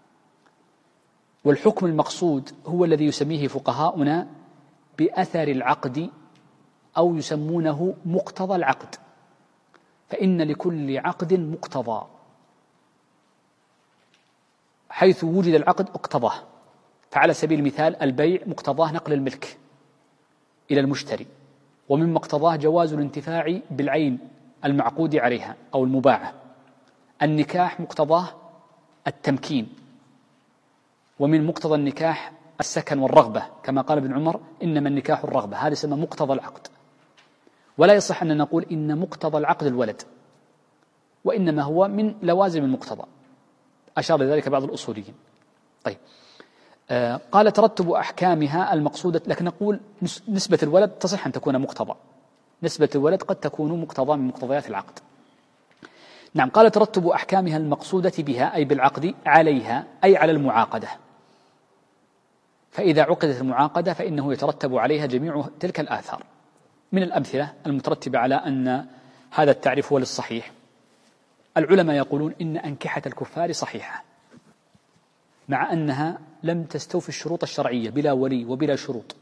والحكم المقصود هو الذي يسميه فقهاؤنا بأثر العقد، أو يسمونه مقتضى العقد، فإن لكل عقد مقتضى، حيث وجد العقد اقتضاه. فعلى سبيل المثال البيع مقتضاه نقل الملك إلى المشتري، ومن مقتضاه جواز الانتفاع بالعين المعقود عليها أو المباعة. النكاح مقتضاه التمكين، ومن مقتضى النكاح السكن والرغبة، كما قال ابن عمر إنما النكاح الرغبة، هذا يسمى مقتضى العقد. ولا يصح أن نقول إن مقتضى العقد الولد، وإنما هو من لوازم المقتضى، أشار لذلك بعض الأصوليين. طيب، قال ترتب أحكامها المقصودة، لكن نقول نسبة الولد تصح أن تكون مقتضى، نسبة الولد قد تكون مقتضى من مقتضيات العقد. نعم، قال ترتب أحكامها المقصودة بها أي بالعقد عليها أي على المعاقدة، فإذا عقدت المعاقدة فإنه يترتب عليها جميع تلك الآثار. من الأمثلة المترتبة على أن هذا التعريف هو للصحيح، العلماء يقولون إن أنكحة الكفار صحيحة مع أنها لم تستوفي الشروط الشرعية، بلا ولي وبلا شروط،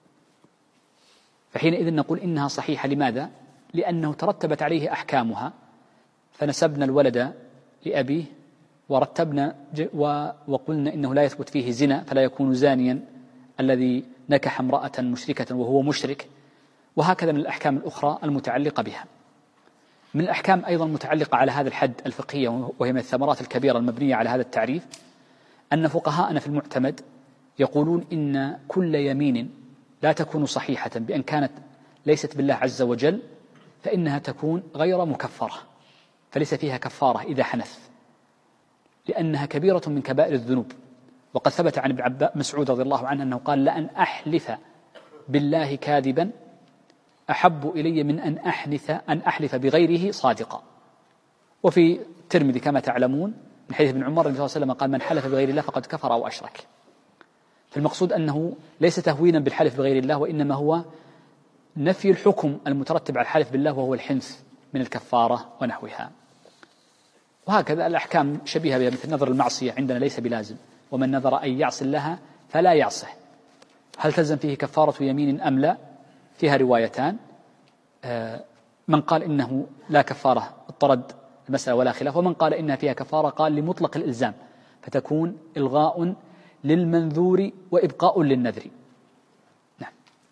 فحينئذ نقول إنها صحيحة. لماذا؟ لأنه ترتبت عليه أحكامها، فنسبنا الولد لأبيه ورتبنا وقلنا إنه لا يثبت فيه زنا فلا يكون زانيا الذي نكح امرأة مشركة وهو مشرك، وهكذا من الأحكام الأخرى المتعلقة بها. من الأحكام أيضا متعلقة على هذا الحد الفقهية، وهي من الثمرات الكبيرة المبنية على هذا التعريف، أن فقهاءنا في المعتمد يقولون إن كل يمين لا تكون صحيحة بأن كانت ليست بالله عز وجل فإنها تكون غير مكفرة، فليس فيها كفارة إذا حنث، لأنها كبيرة من كبائر الذنوب. وقد ثبت عن ابن مسعود رضي الله عنه أنه قال: لأن أحلف بالله كاذبا أحب إلي من أن أحلف بغيره صادقا. وفي الترمذي كما تعلمون من حديث ابن عمر النبي صلى الله عليه وسلم قال: من حلف بغير الله فقد كفر أو أشرك. فالمقصود أنه ليس تهوينا بالحلف بغير الله، وإنما هو نفي الحكم المترتب على الحلف بالله، وهو الحنث من الكفارة ونحوها. وهكذا الأحكام شبيهة بها، مثل نذر المعصية عندنا ليس بلازم، ومن نذر أن يعصي الله فلا يعصه. هل تلزم فيه كفارة يمين أم لا؟ فيها روايتان، من قال إنه لا كفارة اضطرد المسألة ولا خلاف، ومن قال إنها فيها كفارة قال لمطلق الإلزام، فتكون إلغاء للمنذور وإبقاء للنذر. نعم.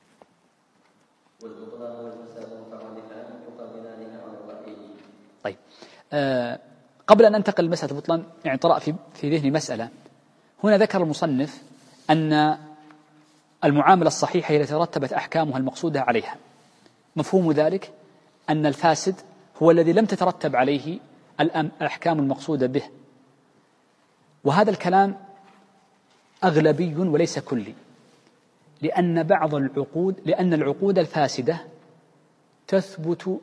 طيب، قبل أن أنتقل لمسألة البطلان، يعني طرأ في ذهني مسألة. هنا ذكر المصنف أن المعاملة الصحيحة هي التي ترتبت أحكامها المقصودة عليها. مفهوم ذلك أن الفاسد هو الذي لم تترتب عليه الأحكام المقصودة به، وهذا الكلام أغلبي وليس كلي، لأن العقود الفاسدة تثبت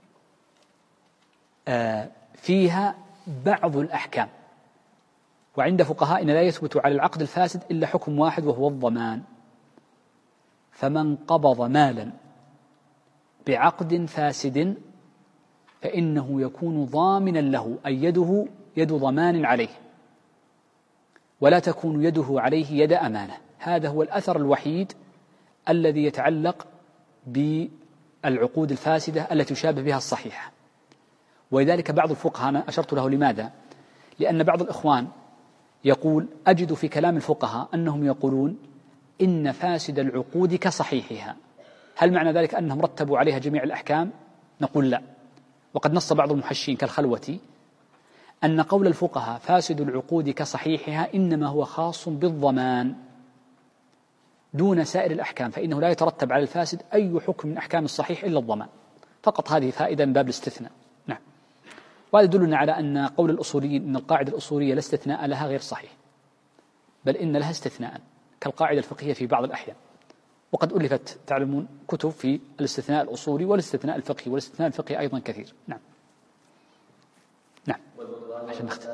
فيها بعض الأحكام، وعند فقهائنا لا يثبت على العقد الفاسد إلا حكم واحد وهو الضمان. فمن قبض مالا بعقد فاسد فإنه يكون ضامنا له، أي يده يد ضمان عليه، ولا تكون يده عليه يد أمانة. هذا هو الأثر الوحيد الذي يتعلق بالعقود الفاسدة التي يشابه بها الصحيحة. ولذلك بعض الفقهاء، أنا أشرت له لماذا؟ لأن بعض الإخوان يقول أجد في كلام الفقهاء أنهم يقولون إن فاسد العقود كصحيحها. هل معنى ذلك أنهم رتبوا عليها جميع الأحكام؟ نقول لا. وقد نص بعض المحشين كالخلوتي أن قول الفقهاء فاسد العقود كصحيحها إنما هو خاص بالضمان دون سائر الأحكام، فإنه لا يترتب على الفاسد أي حكم من أحكام الصحيح إلا الضمان فقط. هذه فائدة من باب الاستثناء. نعم. وهذا يدلنا على أن قول الأصوليين إن القاعدة الأصولية لا استثناء لها غير صحيح، بل إن لها استثناء كالقاعدة الفقهية في بعض الأحيان. وقد ألفت تعلمون كتب في الاستثناء الأصولي والاستثناء الفقهي، والاستثناء الفقهي أيضا كثير. نعم. نعم. عشان نختم.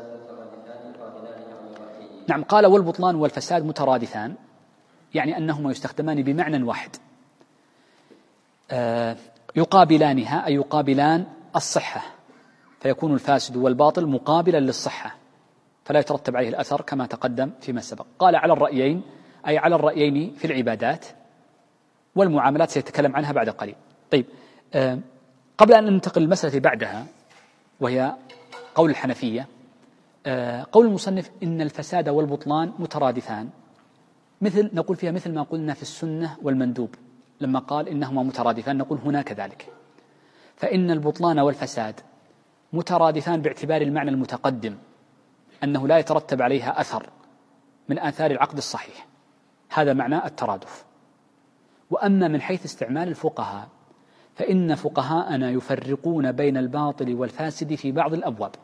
نعم. قال: والبطلان والفساد مترادفان، يعني أنهما يستخدمان بمعنى واحد، يقابلانها، أي يقابلان الصحة، فيكون الفاسد والباطل مقابلا للصحة، فلا يترتب عليه الأثر كما تقدم فيما سبق. قال: على الرأيين، أي على الرأيين في العبادات والمعاملات، سيتكلم عنها بعد قليل. طيب، قبل أن ننتقل للمسألة بعدها وهي قول الحنفية، قول المصنف إن الفساد والبطلان مترادفان، نقول فيها مثل ما قلنا في السنة والمندوب لما قال إنهما مترادفان، نقول هنا كذلك، فإن البطلان والفساد مترادفان باعتبار المعنى المتقدم أنه لا يترتب عليها أثر من آثار العقد الصحيح، هذا معنى الترادف. وأما من حيث استعمال الفقهاء فإن فقهاءنا يفرقون بين الباطل والفاسد في بعض الأبواب،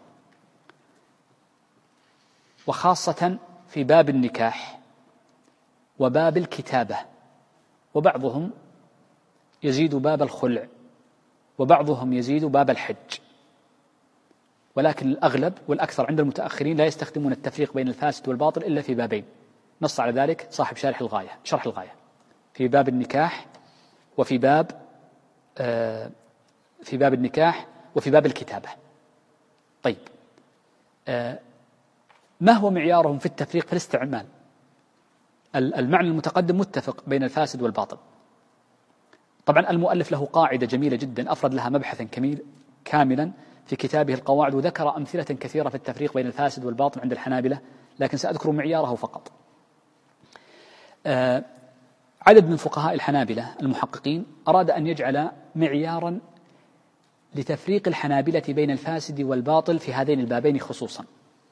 وخاصة في باب النكاح وباب الكتابة، وبعضهم يزيد باب الخلع، وبعضهم يزيد باب الحج، ولكن الأغلب والأكثر عند المتأخرين لا يستخدمون التفريق بين الفاسد والباطل إلا في بابين، نص على ذلك صاحب شرح الغاية في باب النكاح وفي باب النكاح وفي باب الكتابة. طيب، ما هو معيارهم في التفريق في الاستعمال؟ المعنى المتقدم متفق بين الفاسد والباطل. طبعا المؤلف له قاعدة جميلة جدا أفرد لها مبحثا كاملا في كتابه القواعد، وذكر أمثلة كثيرة في التفريق بين الفاسد والباطل عند الحنابلة، لكن سأذكر معياره فقط. عدد من فقهاء الحنابلة المحققين أراد أن يجعل معيارا لتفريق الحنابلة بين الفاسد والباطل في هذين البابين خصوصا.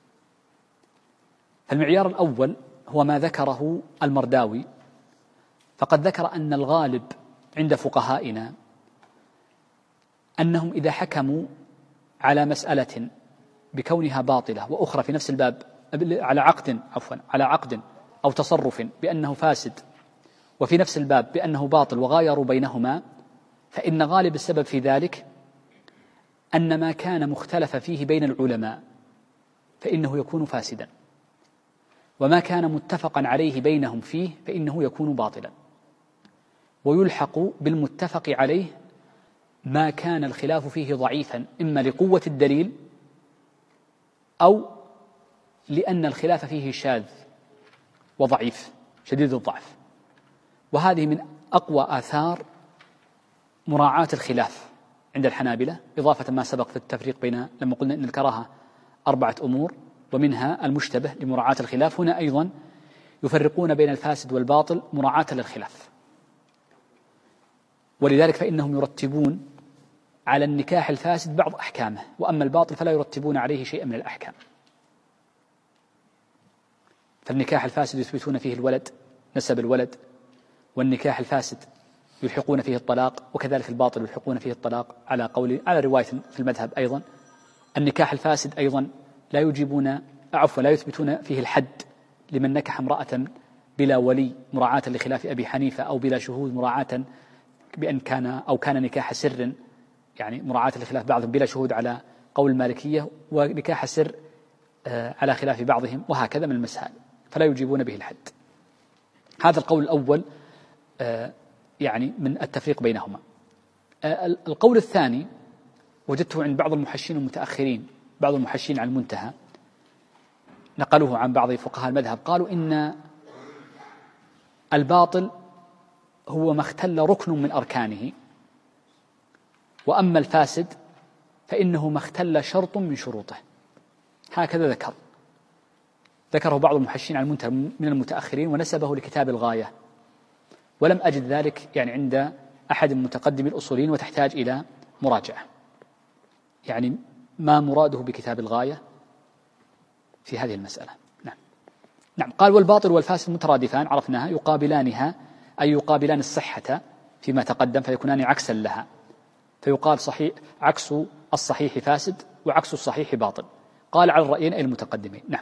فالمعيار الأول هو ما ذكره المرداوي، فقد ذكر أن الغالب عند فقهائنا أنهم إذا حكموا على مسألة بكونها باطلة وأخرى في نفس الباب على عقد أو تصرف بأنه فاسد وفي نفس الباب بأنه باطل وغايروا بينهما، فإن غالب السبب في ذلك أن ما كان مختلف فيه بين العلماء فإنه يكون فاسدا، وما كان متفقا عليه بينهم فيه فإنه يكون باطلا، ويلحق بالمتفق عليه ما كان الخلاف فيه ضعيفا إما لقوة الدليل أو لأن الخلاف فيه شاذ وضعيف شديد الضعف. وهذه من أقوى آثار مراعاة الخلاف عند الحنابلة، إضافة ما سبق في التفريق بين لما قلنا أن الكراهة 4 أمور ومنها المشتبه لمراعاة الخلاف، هنا أيضا يفرقون بين الفاسد والباطل مراعاة للخلاف، ولذلك فإنهم يرتبون على النكاح الفاسد بعض أحكامه، وأما الباطل فلا يرتبون عليه شيئا من الأحكام. فالنكاح الفاسد يثبتون فيه الولد، نسب الولد، والنكاح الفاسد يلحقون فيه الطلاق، وكذلك الباطل يلحقون فيه الطلاق على رواية في المذهب أيضا. النكاح الفاسد أيضا لا يثبتون فيه الحد لمن نكح امرأة بلا ولي مراعاة لخلاف أبي حنيفة، أو بلا شهود مراعاة بأن كان نكاح سر، يعني مراعاة لخلاف بعضهم بلا شهود على قول المالكية، ونكاح سر على خلاف بعضهم، وهكذا من المسائل، فلا يجيبون به الحد. هذا القول الأول يعني من التفريق بينهما. القول الثاني وجدته عند بعض المحشين المتأخرين، بعض المحشين عن المنتهى نقلوه عن بعض فقهاء المذهب، قالوا إن الباطل هو ما اختل ركن من أركانه، وأما الفاسد فإنه ما اختل شرط من شروطه. هكذا ذكره بعض المحشين عن المنتهى من المتأخرين ونسبه لكتاب الغاية، ولم أجد ذلك يعني عند أحد متقدم الأصولين، وتحتاج إلى مراجعة. يعني ما مراده بكتاب الغاية في هذه المسألة؟ نعم. قال والباطل والفاسد مترادفان، عرفناها، يقابلانها أي يقابلان الصحة فيما تقدم فيكونان عكسا لها، فيقال صحيح عكس الصحيح فاسد وعكس الصحيح باطل. قال على الرأيين أي المتقدمين. نعم.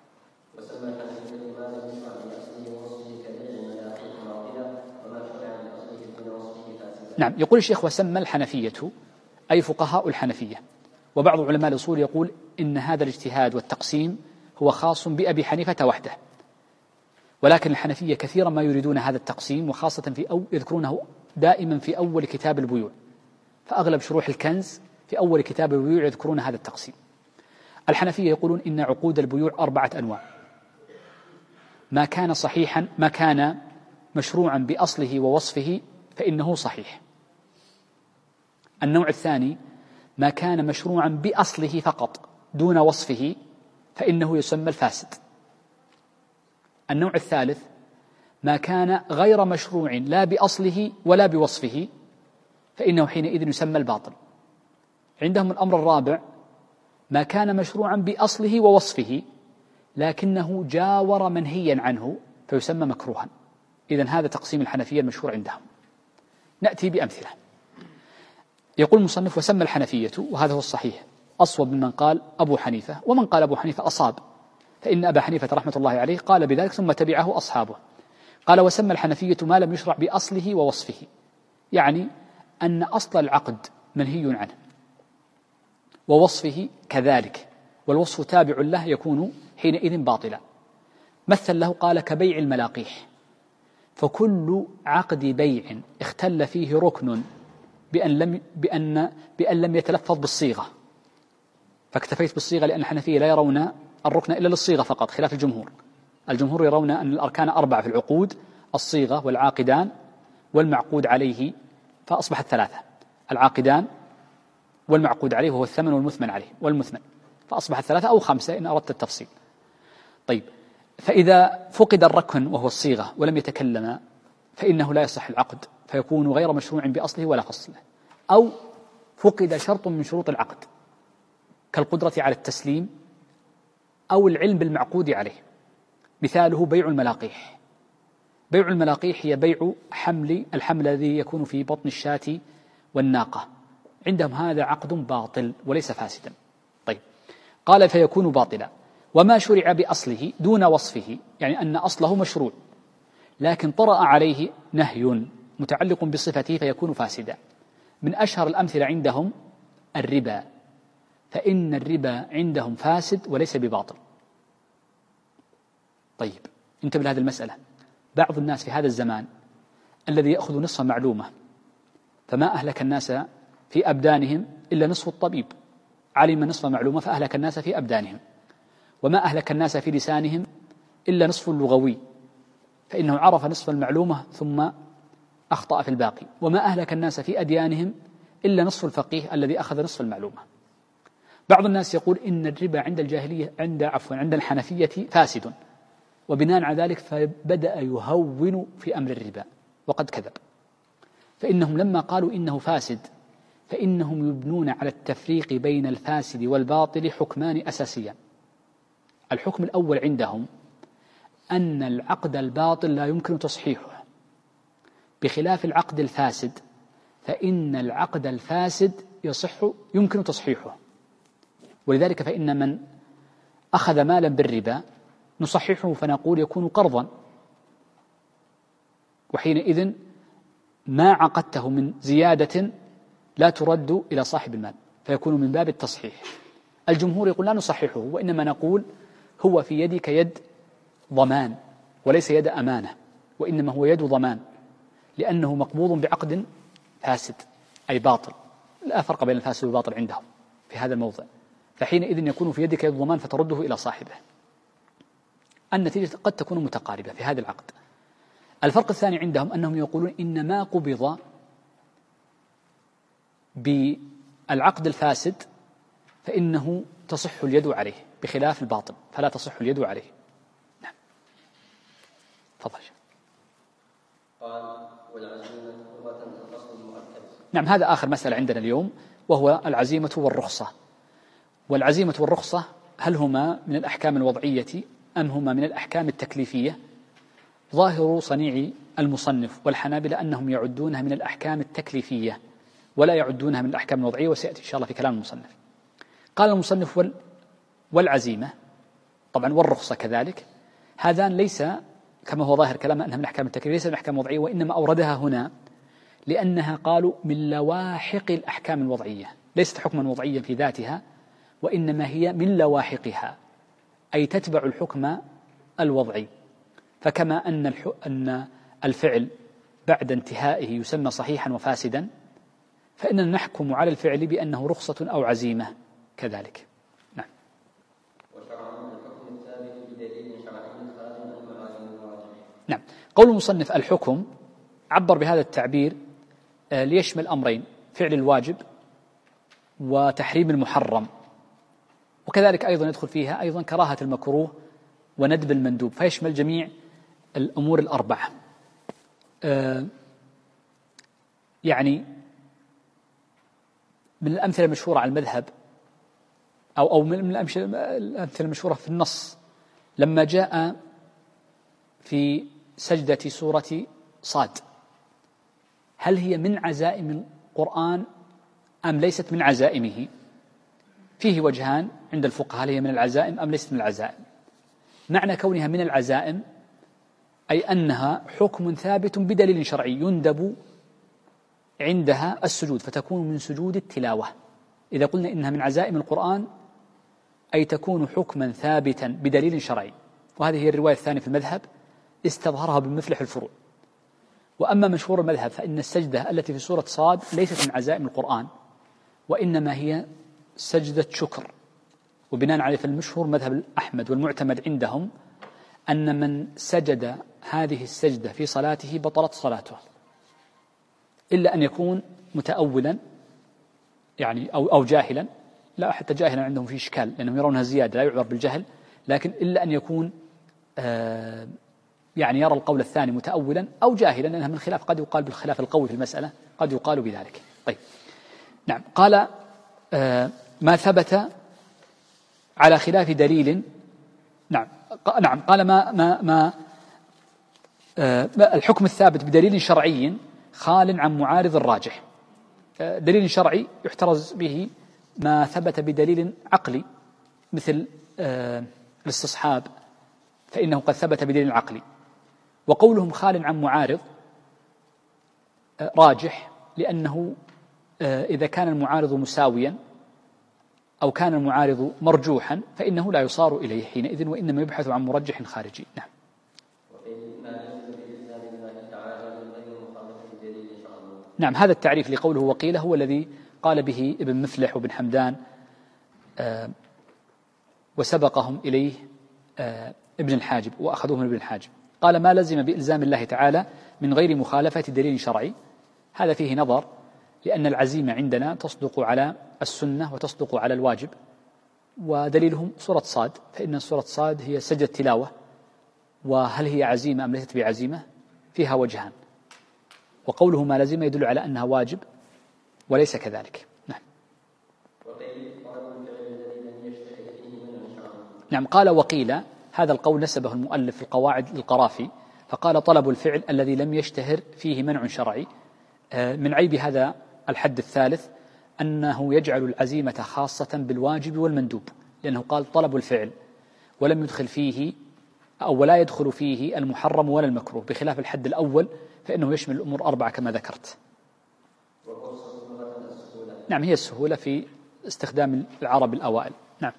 نعم. يقول الشيخ وسمى الحنفية أي فقهاء الحنفية، وبعض علماء الأصول يقول إن هذا الاجتهاد والتقسيم هو خاص بأبي حنيفة وحده، ولكن الحنفية كثيرا ما يريدون هذا التقسيم، وخاصة يذكرونه دائما في أول كتاب البيوع، فأغلب شروح الكنز في أول كتاب البيوع يذكرون هذا التقسيم. الحنفية يقولون إن عقود البيوع 4 أنواع: ما كان صحيحا، ما كان مشروعا بأصله ووصفه فإنه صحيح. النوع الثاني ما كان مشروعا بأصله فقط دون وصفه فإنه يسمى الفاسد. النوع الثالث ما كان غير مشروع لا بأصله ولا بوصفه فإنه حينئذ يسمى الباطل. عندهم الأمر الرابع ما كان مشروعا بأصله ووصفه لكنه جاور منهيا عنه فيسمى مكروها. إذن هذا تقسيم الحنفية المشهور عندهم. نأتي بأمثلة. يقول المصنف وسمى الحنفية، وهذا هو الصحيح، أصوب ممن قال أبو حنيفة، ومن قال أبو حنيفة أصاب، فإن أبا حنيفة رحمة الله عليه قال بذلك ثم تبعه أصحابه. قال وسمى الحنفية ما لم يشرع بأصله ووصفه، يعني أن أصل العقد منهي عنه ووصفه كذلك، والوصف تابع له يكون حينئذ باطلا. مثل له قال كبيع الملاقيح، فكل عقد بيع اختل فيه ركن بأن لم يتلفظ بالصيغة، فاكتفيت بالصيغة لأن الحنفية لا يرون الركن إلا للصيغة فقط خلاف الجمهور. الجمهور يرون أن الأركان 4 في العقود: الصيغة والعاقدان والمعقود عليه، فأصبحت 3: العاقدان والمعقود عليه وهو الثمن والمثمن عليه والمثمن، فأصبحت 3 أو 5 إن أردت التفصيل. طيب، فإذا فقد الركن وهو الصيغة ولم يتكلم فإنه لا يصح العقد، فيكون غير مشروع بأصله ولا فصله. أو فقد شرط من شروط العقد كالقدرة على التسليم أو العلم بالمعقود عليه. مثاله بيع الملاقيح. بيع الملاقيح هي بيع الحمل الذي يكون في بطن الشاة والناقة، عندهم هذا عقد باطل وليس فاسدا. طيب، قال فيكون باطلا. وما شرع بأصله دون وصفه، يعني أن أصله مشروع لكن طرأ عليه نهي متعلق بصفته فيكون فاسدا. من أشهر الأمثلة عندهم الربا، فإن الربا عندهم فاسد وليس بباطل. طيب، انتبه لهذه المسألة. بعض الناس في هذا الزمان الذي يأخذ نصف معلومة، فما أهلك الناس في أبدانهم إلا نصف الطبيب، علم نصف معلومة فأهلك الناس في أبدانهم، وما أهلك الناس في لسانهم إلا نصف اللغوي، فإنه عرف نصف المعلومة ثم أخطأ في الباقي، وما أهلك الناس في أديانهم إلا نصف الفقيه الذي أخذ نصف المعلومة. بعض الناس يقول إن الربا عند الجاهلية عند الحنفية فاسد، وبناء على ذلك فبدأ يهون في أمر الربا، وقد كذب. فإنهم لما قالوا إنه فاسد فإنهم يبنون على التفريق بين الفاسد والباطل حكمان أساسيا. الحكم الأول عندهم أن العقد الباطل لا يمكن تصحيحه، بخلاف العقد الفاسد فإن العقد الفاسد يمكن تصحيحه. ولذلك فإن من أخذ مالا بالربا نصححه فنقول يكون قرضا، وحينئذ ما عقدته من زيادة لا ترد إلى صاحب المال، فيكون من باب التصحيح. الجمهور يقول لا نصححه، وإنما نقول هو في يدك يد ضمان وليس يد أمانة، وإنما هو يد ضمان، لأنه مقبوض بعقد فاسد أي باطل. لا فرق بين الفاسد والباطل عندهم في هذا الموضع، فحينئذ يكون في يدك يد ضمان فترده إلى صاحبه. النتيجة قد تكون متقاربة في هذا العقد. الفرق الثاني عندهم أنهم يقولون إن ما قبض بالعقد الفاسد فإنه تصح اليد عليه، بخلاف الباطل فلا تصح اليد عليه. نعم، تفضل. قال والعزيمة لغة الأصل المؤكد. نعم، هذا آخر مسألة عندنا اليوم، وهو العزيمة والرخصة. والعزيمة والرخصة هل هما من الأحكام الوضعية أم هما من الأحكام التكليفية؟ ظاهر صنيع المصنف والحنابلة أنهم يعدونها من الأحكام التكليفية ولا يعدونها من الأحكام الوضعية، وسيأتي إن شاء الله في كلام المصنف. قال المصنف والعزيمة طبعا والرخصة كذلك، هذان ليس كما هو ظاهر كلامه أنها من الأحكام التكليفية، ليس من الأحكام الوضعية، وإنما أوردها هنا لأنها قالوا من لواحق الأحكام الوضعية، ليست حكما وضعيا في ذاتها، وإنما هي من لواحقها أي تتبع الحكم الوضعي. فكما أن الفعل بعد انتهائه يسمى صحيحا وفاسدا، فإننا نحكم على الفعل بأنه رخصة أو عزيمة كذلك. نعم. وشرعا الحكم الثابت بدليل شرعي خارج عن المعاني الواجب. نعم. قول المصنف الحكم عبر بهذا التعبير ليشمل أمرين: فعل الواجب وتحريم المحرم، وكذلك أيضا يدخل فيها أيضا كراهة المكروه وندب المندوب، فيشمل جميع الأمور الأربعة. يعني من الأمثلة المشهورة على المذهب أو من الأمثلة المشهورة في النص لما جاء في سجدة سورة صاد، هل هي من عزائم القرآن أم ليست من عزائمه؟ فيه وجهان عند الفقهاء، هل هي من العزائم أم ليست من العزائم. معنى كونها من العزائم أي أنها حكم ثابت بدليل شرعي يندب عندها السجود، فتكون من سجود التلاوة. إذا قلنا إنها من عزائم القرآن أي تكون حكما ثابتا بدليل شرعي، وهذه هي الرواية الثانية في المذهب استظهرها بمفلح الفروع. وأما مشهور المذهب فإن السجدة التي في سورة صاد ليست من عزائم القرآن، وإنما هي سجدة شكر. وبناء عليه فالمشهور مذهب أحمد والمعتمد عندهم أن من سجد هذه السجدة في صلاته بطلت صلاته، إلا أن يكون متأولا يعني أو جاهلا. لا، حتى جاهلا عندهم في إشكال لأنهم يرونها زيادة لا يعبر بالجهل، لكن إلا أن يكون يعني يرى القول الثاني متأولا أو جاهلا، لأنها من خلاف قد يقال بالخلاف القوي في المسألة، قد يقال بذلك. طيب نعم. قال ما ثبت على خلاف دليل. نعم قال ما الحكم الثابت بدليل شرعي خال عن معارض الراجح. دليل شرعي يحترز به ما ثبت بدليل عقلي مثل الاستصحاب، فإنه قد ثبت بدليل عقلي. وقولهم خال عن معارض راجح، لأنه إذا كان المعارض مساويا أو كان المعارض مرجوحا فإنه لا يصار إليه حينئذ، وإنما يبحث عن مرجح خارجي. نعم. نعم، هذا التعريف لقوله وقيل هو الذي قال به ابن مفلح وابن حمدان وسبقهم إليه ابن الحاجب وأخذوه من ابن الحاجب. قال ما لزم بإلزام الله تعالى من غير مخالفة دليل شرعي. هذا فيه نظر، لأن العزيمة عندنا تصدق على السنة وتصدق على الواجب، ودليلهم سورة صاد، فإن سورة صاد هي سجدة تلاوة، وهل هي عزيمة أم ليست بعزيمة فيها وجهان. وقوله ما لزم يدل على أنها واجب وليس كذلك. نعم. نعم. قال وقيل، هذا القول نسبه المؤلف في القواعد للقرافي، فقال طلب الفعل الذي لم يشتهر فيه منع شرعي. من عيب هذا الحد الثالث أنه يجعل العزيمة خاصة بالواجب والمندوب، لأنه قال طلب الفعل ولم يدخل فيه أو ولا يدخل فيه المحرم ولا المكروه، بخلاف الحد الأول فإنه يشمل الأمور أربعة كما ذكرت. نعم، هي السهولة في استخدام العرب الأوائل. نعم.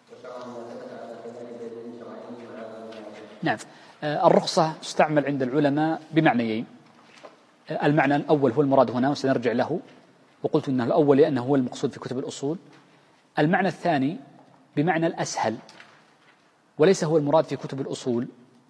نعم. الرخصة تستعمل عند العلماء بمعنيين. المعنى الأول هو المراد هنا وسنرجع له، وقلت أنه الأول لأنه هو المقصود في كتب الأصول. المعنى الثاني بمعنى الأسهل، وليس هو المراد في كتب الأصول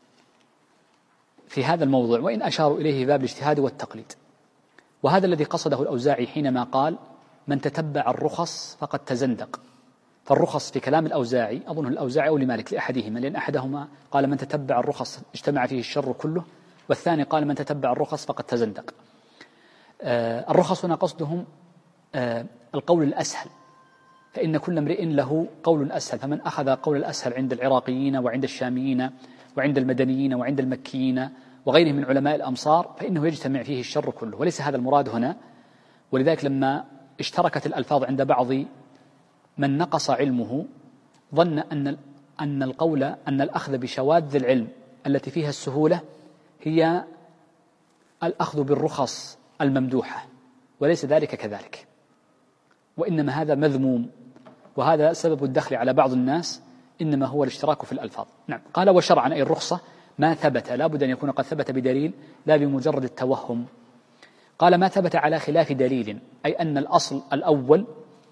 في هذا الموضوع، وإن أشاروا إليه باب الاجتهاد والتقليد. وهذا الذي قصده الأوزاعي حينما قال من تتبع الرخص فقد تزندق. فالرخص في كلام الأوزاعي، أظنه الأوزاعي أو لمالك لأحدهما، لأن أحدهما قال من تتبع الرخص اجتمع فيه الشر كله، والثاني قال من تتبع الرخص فقد تزندق. الرخص هنا قصدهم القول الأسهل، فإن كل امرئ له قول أسهل، فمن أخذ قول الأسهل عند العراقيين وعند الشاميين وعند المدنيين وعند المكيين وغيرهم من علماء الأمصار فإنه يجتمع فيه الشر كله، وليس هذا المراد هنا. ولذلك لما اشتركت الألفاظ عند بعض من نقص علمه ظن أن القول أن الأخذ بشواذ العلم التي فيها السهولة هي الأخذ بالرخص الممدوحة، وليس ذلك كذلك، وإنما هذا مذموم، وهذا سبب الدخل على بعض الناس إنما هو الاشتراك في الألفاظ. نعم. قال وشرعا أي الرخصة ما ثبت، لا بد أن يكون قد ثبت بدليل لا بمجرد التوهم. قال ما ثبت على خلاف دليل، أي أن الأصل الأول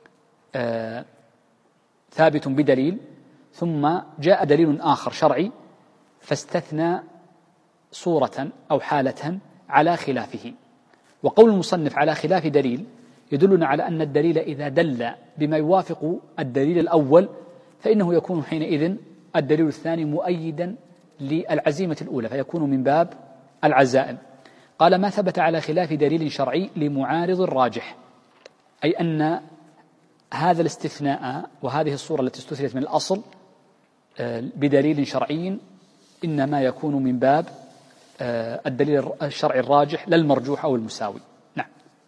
ثابت بدليل، ثم جاء دليل آخر شرعي فاستثنى صورة أو حالة على خلافه. وقول المصنف على خلاف دليل يدلنا على أن الدليل إذا دل بما يوافق الدليل الأول فإنه يكون حينئذ الدليل الثاني مؤيدا للعزيمة الأولى فيكون من باب العزائم. قال ما ثبت على خلاف دليل شرعي لمعارض الراجح، أي أن هذا الاستثناء وهذه الصورة التي استثنت من الأصل بدليل شرعي إنما يكون من باب الدليل الشرعي الراجح لا المرجوح أو المساوي. نعم.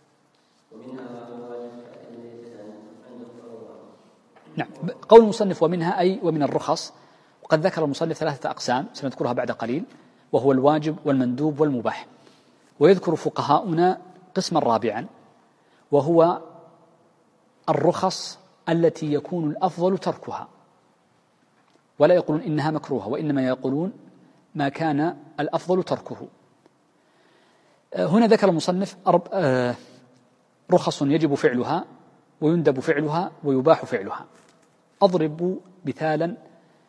نعم. قول المصنف ومنها أي ومن الرخص، وقد ذكر المصنف 3 أقسام سنذكرها بعد قليل، وهو الواجب والمندوب والمباح. ويذكر فقهاؤنا قسما رابعا، وهو الرخص التي يكون الأفضل تركها، ولا يقولون إنها مكروهة، وإنما يقولون ما كان الأفضل تركه. هنا ذكر المصنف رخص يجب فعلها ويندب فعلها ويباح فعلها. أضرب مثالا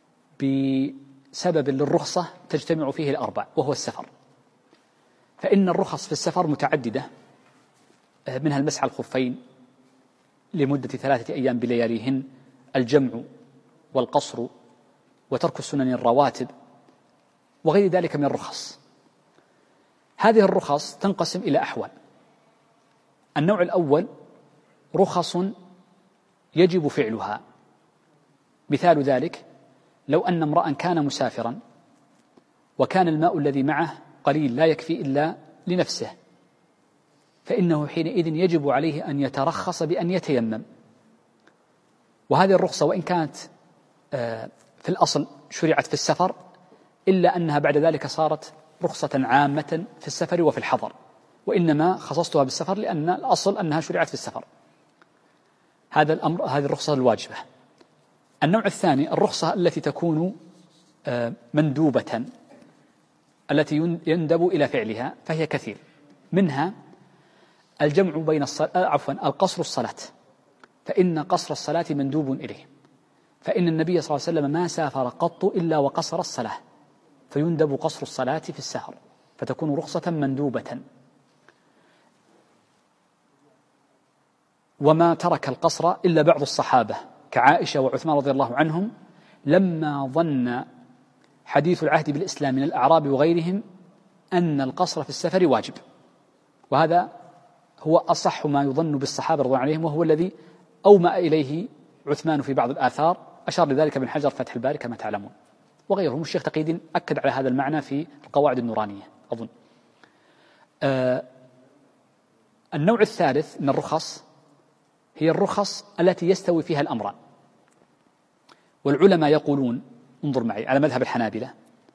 بسبب للرخصة تجتمع فيه الأربع، وهو السفر. فإن الرخص في السفر متعددة، منها المسح على الخفين لمدة 3 أيام بلياليهن، الجمع والقصر وترك السنن الرواتب وغير ذلك من الرخص. هذه الرخص تنقسم إلى أحوال. النوع الأول رخص يجب فعلها، مثال ذلك لو أن امرأ كان مسافرا وكان الماء الذي معه قليل لا يكفي إلا لنفسه، فإنه حينئذ يجب عليه أن يترخص بأن يتيمم. وهذه الرخصة وإن كانت في الأصل شرعت في السفر، إلا أنها بعد ذلك صارت رخصة عامة في السفر وفي الحضر، وإنما خصصتها بالسفر لأن الأصل أنها شرعت في السفر. هذا الأمر، هذه الرخصة الواجبة. النوع الثاني الرخصة التي تكون مندوبة، التي يندب إلى فعلها، فهي كثير. منها الجمع بين القصر الصلاة، فإن قصر الصلاة مندوب إليه، فإن النبي صلى الله عليه وسلم ما سافر قط إلا وقصر الصلاة، فيندب قصر الصلاة في السفر، فتكون رخصة مندوبة. وما ترك القصر إلا بعض الصحابة كعائشة وعثمان رضي الله عنهم، لما ظن حديث العهد بالإسلام من الأعراب وغيرهم أن القصر في السفر واجب. وهذا هو أصح ما يظن بالصحابة رضي الله عنهم، وهو الذي أومأ إليه عثمان في بعض الآثار، أشار لذلك ابن حجر فتح الباري كما تعلمون، وغيرهم. الشيخ تقي الدين أكد على هذا المعنى في القواعد النورانية أظن. النوع الثالث من الرخص هي الرخص التي يستوي فيها الأمران. والعلماء يقولون، انظر معي على مذهب الحنابلة،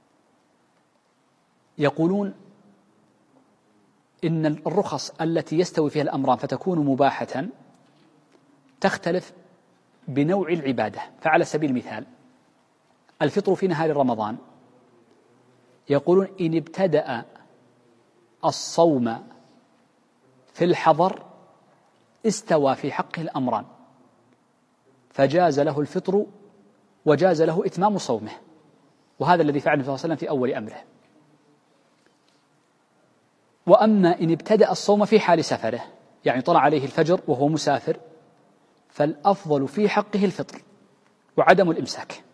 يقولون إن الرخص التي يستوي فيها الأمران فتكون مباحة تختلف بنوع العبادة. فعلى سبيل المثال الفطر في نهار رمضان، يقولون إن ابتدأ الصوم في الحضر استوى في حقه الأمران، فجاز له الفطر وجاز له إتمام صومه، وهذا الذي فعله صلى الله عليه وسلم في أول أمره. وأما إن ابتدأ الصوم في حال سفره، يعني طلع عليه الفجر وهو مسافر، فالأفضل في حقه الفطر وعدم الإمساك.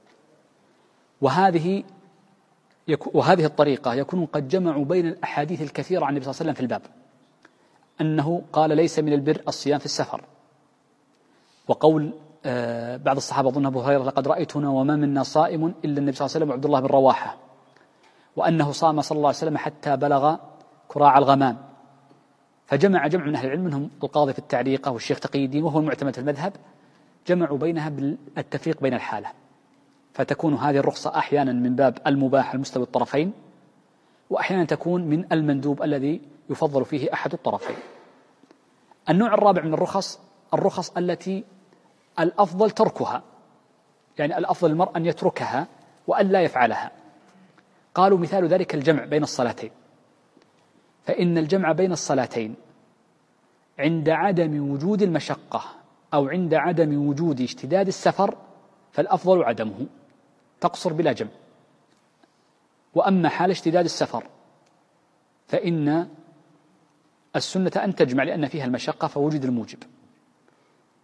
وهذه الطريقة يكون قد جمعوا بين الأحاديث الكثيرة عن النبي صلى الله عليه وسلم في الباب، أنه قال ليس من البر الصيام في السفر، وقول بعض الصحابة أظن أبو هريرة لقد رأيتنا وما منا صائم إلا النبي صلى الله عليه وسلم وعبد الله بن رواحة، وأنه صام صلى الله عليه وسلم حتى بلغ كراع الغمام. فجمع جمع من أهل العلم، منهم القاضي في التعليقة والشيخ تقي الدين وهو المعتمد في المذهب، جمعوا بينها بالتفريق بين الحالة، فتكون هذه الرخصة أحيانا من باب المباح المستوي الطرفين، وأحيانا تكون من المندوب الذي يفضل فيه أحد الطرفين. النوع الرابع من الرخص التي الأفضل تركها، يعني الأفضل المرء أن يتركها وأن لا يفعلها. قالوا مثال ذلك الجمع بين الصلاتين، فإن الجمع بين الصلاتين عند عدم وجود المشقة أو عند عدم وجود اشتداد السفر فالأفضل عدمه، تقصر بلا جمع. وأما حال اشتداد السفر فإن السنة أن تجمع لأن فيها المشقة فوجد الموجب.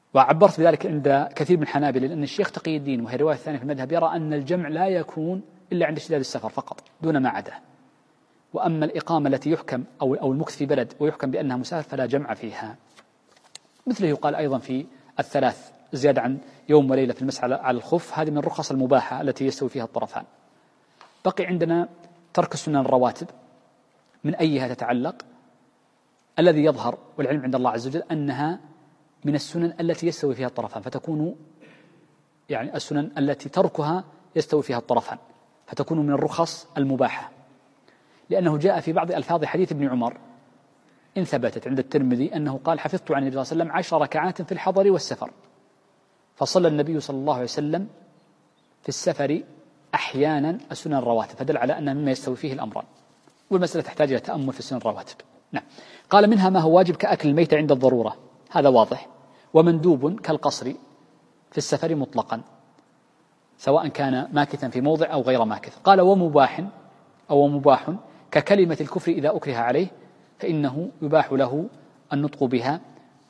وعبرت بذلك عند كثير من الحنابلة، لأن الشيخ تقي الدين وهي رواية ثانية في المذهب يرى أن الجمع لا يكون إلا عند اشتداد السفر فقط دون ما عداه. وأما الإقامة التي يحكم أو المكث في بلد ويحكم بأنها مسافر فلا جمع فيها. مثله يقال أيضا في الثلاث زيادة عن يوم وليلة في المسح على الخف، هذه من الرخص المباحة التي يستوي فيها الطرفان. بقي عندنا ترك السنن الرواتب من أيها تتعلق. الذي يظهر والعلم عند الله عز وجل أنها من السنن التي يستوي فيها الطرفان، فتكون يعني السنن التي تركها يستوي فيها الطرفان، فتكون من الرخص المباحة، لأنه جاء في بعض ألفاظ حديث ابن عمر إن ثبتت عند الترمذي أنه قال: حفظت عن النبي صلى الله عليه وسلم 10 ركعات في الحضر والسفر. فصلى النبي صلى الله عليه وسلم في السفر أحيانا السنن الرواتب، فدل على أن مما يستوي فيه الأمران، والمسألة تحتاج إلى تأمل في السنن الرواتب. نعم. قال: منها ما هو واجب كأكل الميت عند الضرورة، هذا واضح، ومندوب كالقصر في السفر مطلقا سواء كان ماكثا في موضع أو غير ماكث. قال: ومباح ككلمة الكفر إذا أكره عليه فإنه يباح له النطق بها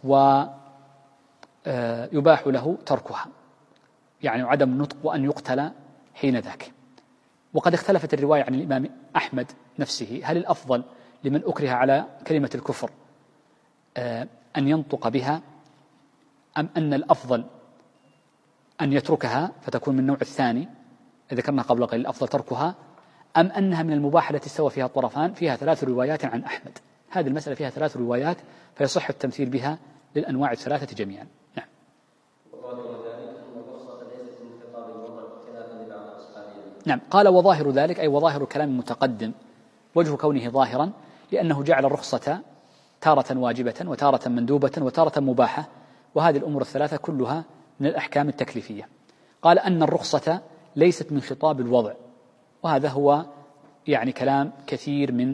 ويباح له تركها، يعني عدم النطق وأن يقتل حين ذاك. وقد اختلفت الرواية عن الإمام أحمد نفسه، هل الأفضل لمن أكره على كلمة الكفر أن ينطق بها، أم أن الأفضل أن يتركها فتكون من النوع الثاني ذكرنا قبل قليل الأفضل تركها، أم أنها من المباحة التي استوى فيها الطرفان؟ فيها 3 روايات عن أحمد. هذه المسألة فيها 3 روايات فيصح التمثيل بها للأنواع ال3 جميعا. نعم. نعم. قال: وظاهر ذلك أي وظاهر كلام المتقدم وجه كونه ظاهرا لأنه جعل الرخصة تارة واجبة وتارة مندوبة وتارة مباحة، وهذه الأمور ال3 كلها من الأحكام التكليفية. قال: أن الرخصة ليست من خطاب الوضع، وهذا هو يعني كلام كثير من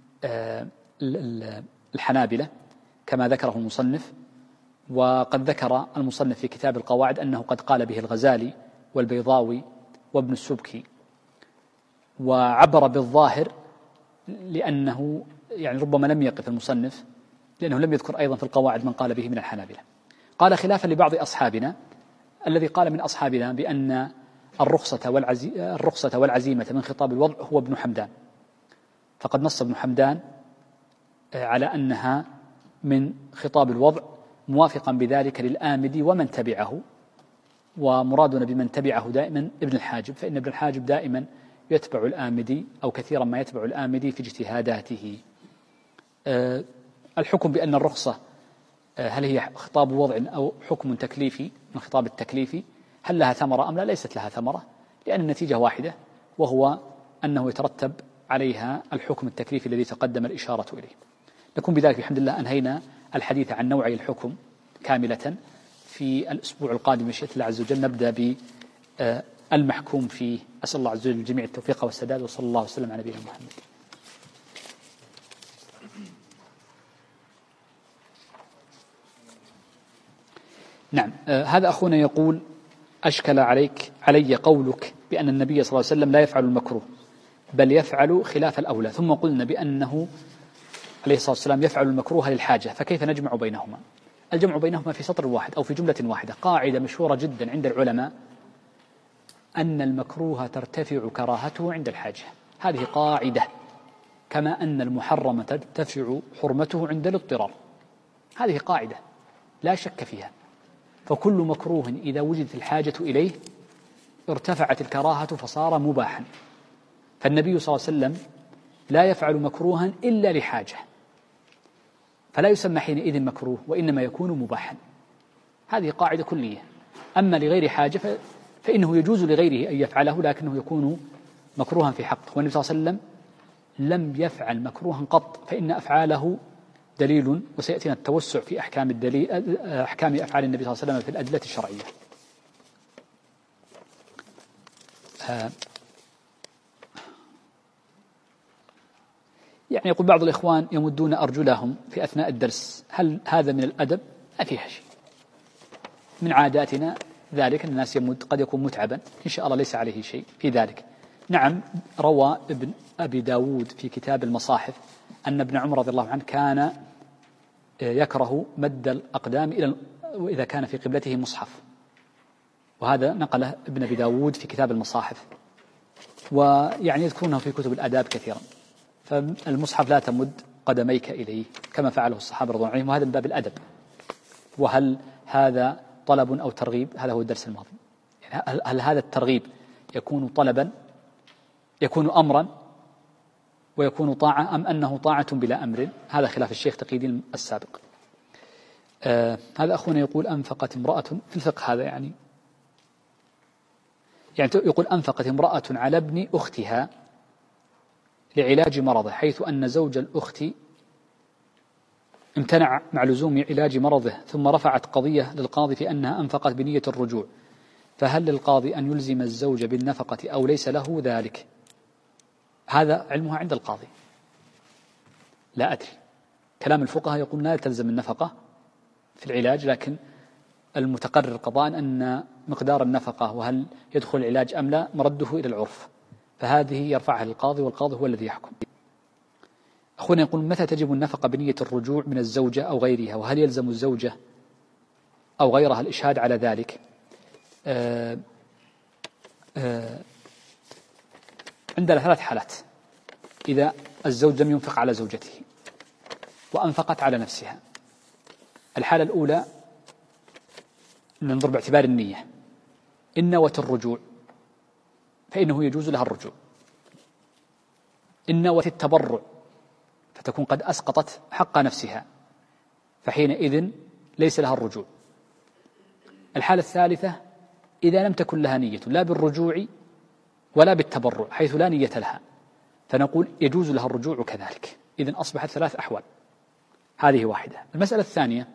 الحنابلة كما ذكره المصنف، وقد ذكر المصنف في كتاب القواعد أنه قد قال به الغزالي والبيضاوي وابن السبكي، وعبر بالظاهر لأنه يعني ربما لم يقف المصنف لأنه لم يذكر أيضا في القواعد من قال به من الحنابلة. قال: خلافا لبعض أصحابنا، الذي قال من أصحابنا بأن الرخصة والعزيمة من خطاب الوضع هو ابن حمدان، فقد نص ابن حمدان على أنها من خطاب الوضع، موافقا بذلك للآمدي ومن تبعه، ومرادنا بمن تبعه دائما ابن الحاجب، فإن ابن الحاجب دائما يتبع الآمدي أو كثيرا ما يتبع الآمدي في اجتهاداته. الحكم بأن الرخصة هل هي خطاب وضع أو حكم تكليفي من خطاب التكليفي، هل لها ثمرة أم لا؟ ليست لها ثمرة، لأن النتيجة واحدة، وهو أنه يترتب عليها الحكم التكليفي الذي تقدم الإشارة إليه. نكون بذلك بحمد الله أنهينا الحديث عن نوعي الحكم كاملة. في الأسبوع القادم بمشيئة الله عز وجل نبدأ بالمحكوم فيه. أسأل الله عز وجل الجميع التوفيق والسداد، وصلى الله وسلم على نبينا محمد. نعم. هذا أخونا يقول: أشكل علي قولك بأن النبي صلى الله عليه وسلم لا يفعل المكروه بل يفعل خلاف الأولى، ثم قلنا بأنه عليه الصلاة والسلام يفعل المكروه للحاجة، فكيف نجمع بينهما؟ الجمع بينهما في سطر واحد أو في جملة واحدة. قاعدة مشهورة جدا عند العلماء أن المكروه ترتفع كراهته عند الحاجة، هذه قاعدة، كما أن المحرم ترتفع حرمته عند الاضطرار، هذه قاعدة لا شك فيها. فكل مكروه إذا وجدت الحاجة إليه ارتفعت الكراهة فصار مباحا. فالنبي صلى الله عليه وسلم لا يفعل مكروها إلا لحاجة، فلا يسمى حينئذ مكروه، وإنما يكون مباحا. هذه قاعدة كلية. أما لغير حاجة فإنه يجوز لغيره أن يفعله، لكنه يكون مكروها في حقه. والنبي صلى الله عليه وسلم لم يفعل مكروها قط، فإن أفعاله دليل، وسيأتينا التوسع في أحكام أفعال النبي صلى الله عليه وسلم في الأدلة الشرعية. يعني يقول بعض الإخوان يمدون أرجلهم في أثناء الدرس، هل هذا من الأدب؟ ما فيها شيء، من عاداتنا ذلك أن الناس يمد، قد يكون متعبا، إن شاء الله ليس عليه شيء في ذلك. نعم، روى ابن أبي داود في كتاب المصاحف أن ابن عمر رضي الله عنه كان يكره مد الأقدام إذا كان في قبلته مصحف، وهذا نقله ابن أبي داود في كتاب المصاحف. ويعني يذكرونه في كتب الآداب كثيرا. فالمصحف لا تمد قدميك إليه كما فعله الصحابة رضي الله عنهم، وهذا من باب الأدب. وهل هذا طلب أو ترغيب؟ هذا هو الدرس الماضي. يعني هل هذا الترغيب يكون طلبا، يكون أمرا ويكون طاعة، أم أنه طاعة بلا أمر؟ هذا خلاف الشيخ تقي الدين السابق. هذا أخونا يقول أنفقت امرأة في الفقه، هذا يعني يقول أنفقت امرأة على ابن أختها لعلاج مرضه، حيث أن زوج الأخت امتنع مع لزوم علاج مرضه، ثم رفعت قضية للقاضي في أنها أنفقت بنية الرجوع، فهل للقاضي أن يلزم الزوج بالنفقة أو ليس له ذلك؟ هذا علمها عند القاضي، لا أدري. كلام الفقهاء يقول لا تلزم النفقة في العلاج، لكن المتقرر قضاء أن مقدار النفقة وهل يدخل العلاج أم لا مرده إلى العرف، فهذه يرفعها للقاضي والقاضي هو الذي يحكم. أخونا يقول متى تجب النفقة بنية الرجوع من الزوجة أو غيرها، وهل يلزم الزوجة أو غيرها الإشهاد على ذلك؟ عندنا 3 حالات. إذا الزوج لم ينفق على زوجته وأنفقت على نفسها، الحالة الأولى ننظر باعتبار النية، إن نوت الرجوع فإنه يجوز لها الرجوع، إن نوت التبرع فتكون قد أسقطت حق نفسها، فحينئذ ليس لها الرجوع. الحالة الثالثة إذا لم تكن لها نية لا بالرجوع ولا بالتبرع، حيث لا نية لها، فنقول يجوز لها الرجوع كذلك. إذن أصبحت 3 أحوال، هذه واحدة. المسألة الثانية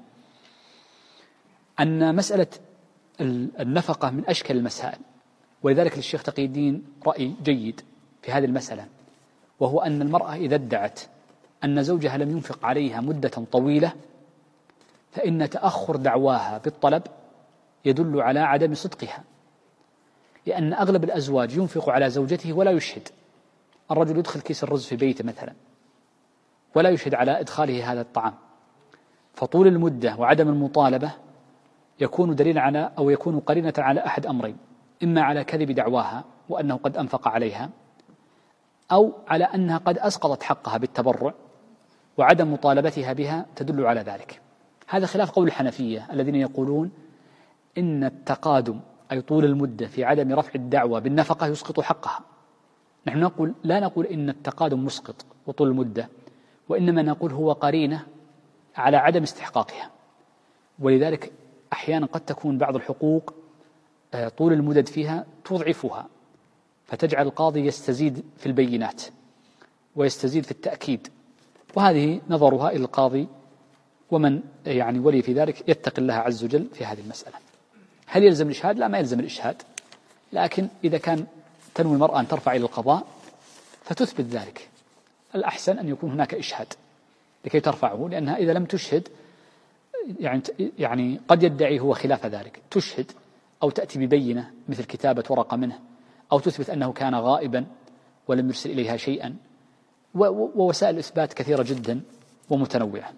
أن مسألة النفقة من أشكل المسائل، ولذلك للشيخ تقي الدين رأي جيد في هذه المسألة، وهو أن المرأة إذا ادعت أن زوجها لم ينفق عليها مدة طويلة، فإن تأخر دعواها بالطلب يدل على عدم صدقها، لأن أغلب الأزواج ينفق على زوجته ولا يشهد. الرجل يدخل كيس الرز في بيته مثلا ولا يشهد على إدخاله هذا الطعام، فطول المدة وعدم المطالبة يكون دليلا على أو يكون قرينة على أحد أمرين: إما على كذب دعواها وأنه قد أنفق عليها، أو على أنها قد أسقطت حقها بالتبرع، وعدم مطالبتها بها تدل على ذلك. هذا خلاف قول الحنفية الذين يقولون إن التقادم أي طول المدة في عدم رفع الدعوة بالنفقة يسقط حقها. نحن لا نقول إن التقادم مسقط وطول المدة، وإنما نقول هو قرينة على عدم استحقاقها. ولذلك أحيانا قد تكون بعض الحقوق طول المدد فيها تضعفها، فتجعل القاضي يستزيد في البينات ويستزيد في التأكيد، وهذه نظرها إلى القاضي، ومن يعني ولي في ذلك يتقي الله عز وجل في هذه المسألة. هل يلزم الإشهاد؟ لا، ما يلزم الإشهاد، لكن إذا كان تنوي المرأة أن ترفع إلى القضاء فتثبت ذلك، الأحسن أن يكون هناك إشهاد لكي ترفعه، لأنها إذا لم تشهد يعني قد يدعي هو خلاف ذلك، تشهد أو تأتي ببينة مثل كتابة ورقة منه، أو تثبت أنه كان غائبا ولم يرسل إليها شيئا، ووسائل الإثبات كثيرة جدا ومتنوعة.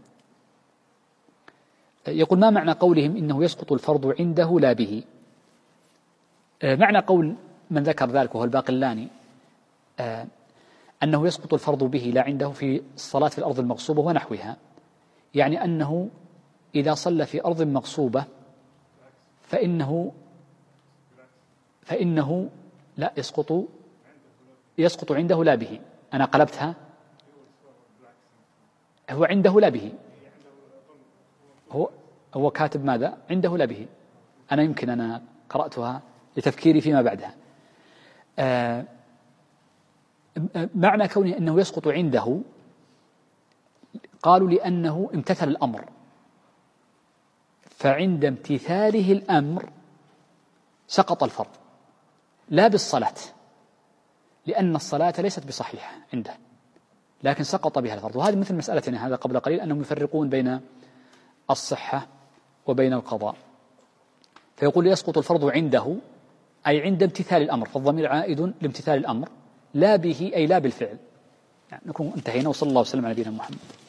يقول ما معنى قولهم إنه يسقط الفرض عنده لا به؟ معنى قول من ذكر ذلك وهو الباقلاني أنه يسقط الفرض به لا عنده في الصلاة في الأرض المغصوبة ونحوها، يعني أنه إذا صلى في أرض مغصوبة فإنه لا يسقط عنده لا به. أنا قلبتها، هو عنده لا به، هو كاتب ماذا؟ عنده لا به. أنا قرأتها لتفكيري فيما بعدها. معنى كونه أنه يسقط عنده، قالوا لأنه امتثل الأمر، فعند امتثاله الأمر سقط الفرض، لا بالصلاة، لأن الصلاة ليست بصحيحة عنده، لكن سقط بها الفرض. وهذه مثل مسألتنا هذا قبل قليل، أنهم يفرقون بين الصحة وبين القضاء، فيقول يسقط الفرض عنده أي عند امتثال الأمر، فالضمير عائد لامتثال الأمر، لا به أي لا بالفعل. يعني نكون انتهينا، وصلى الله وسلم على نبينا محمد.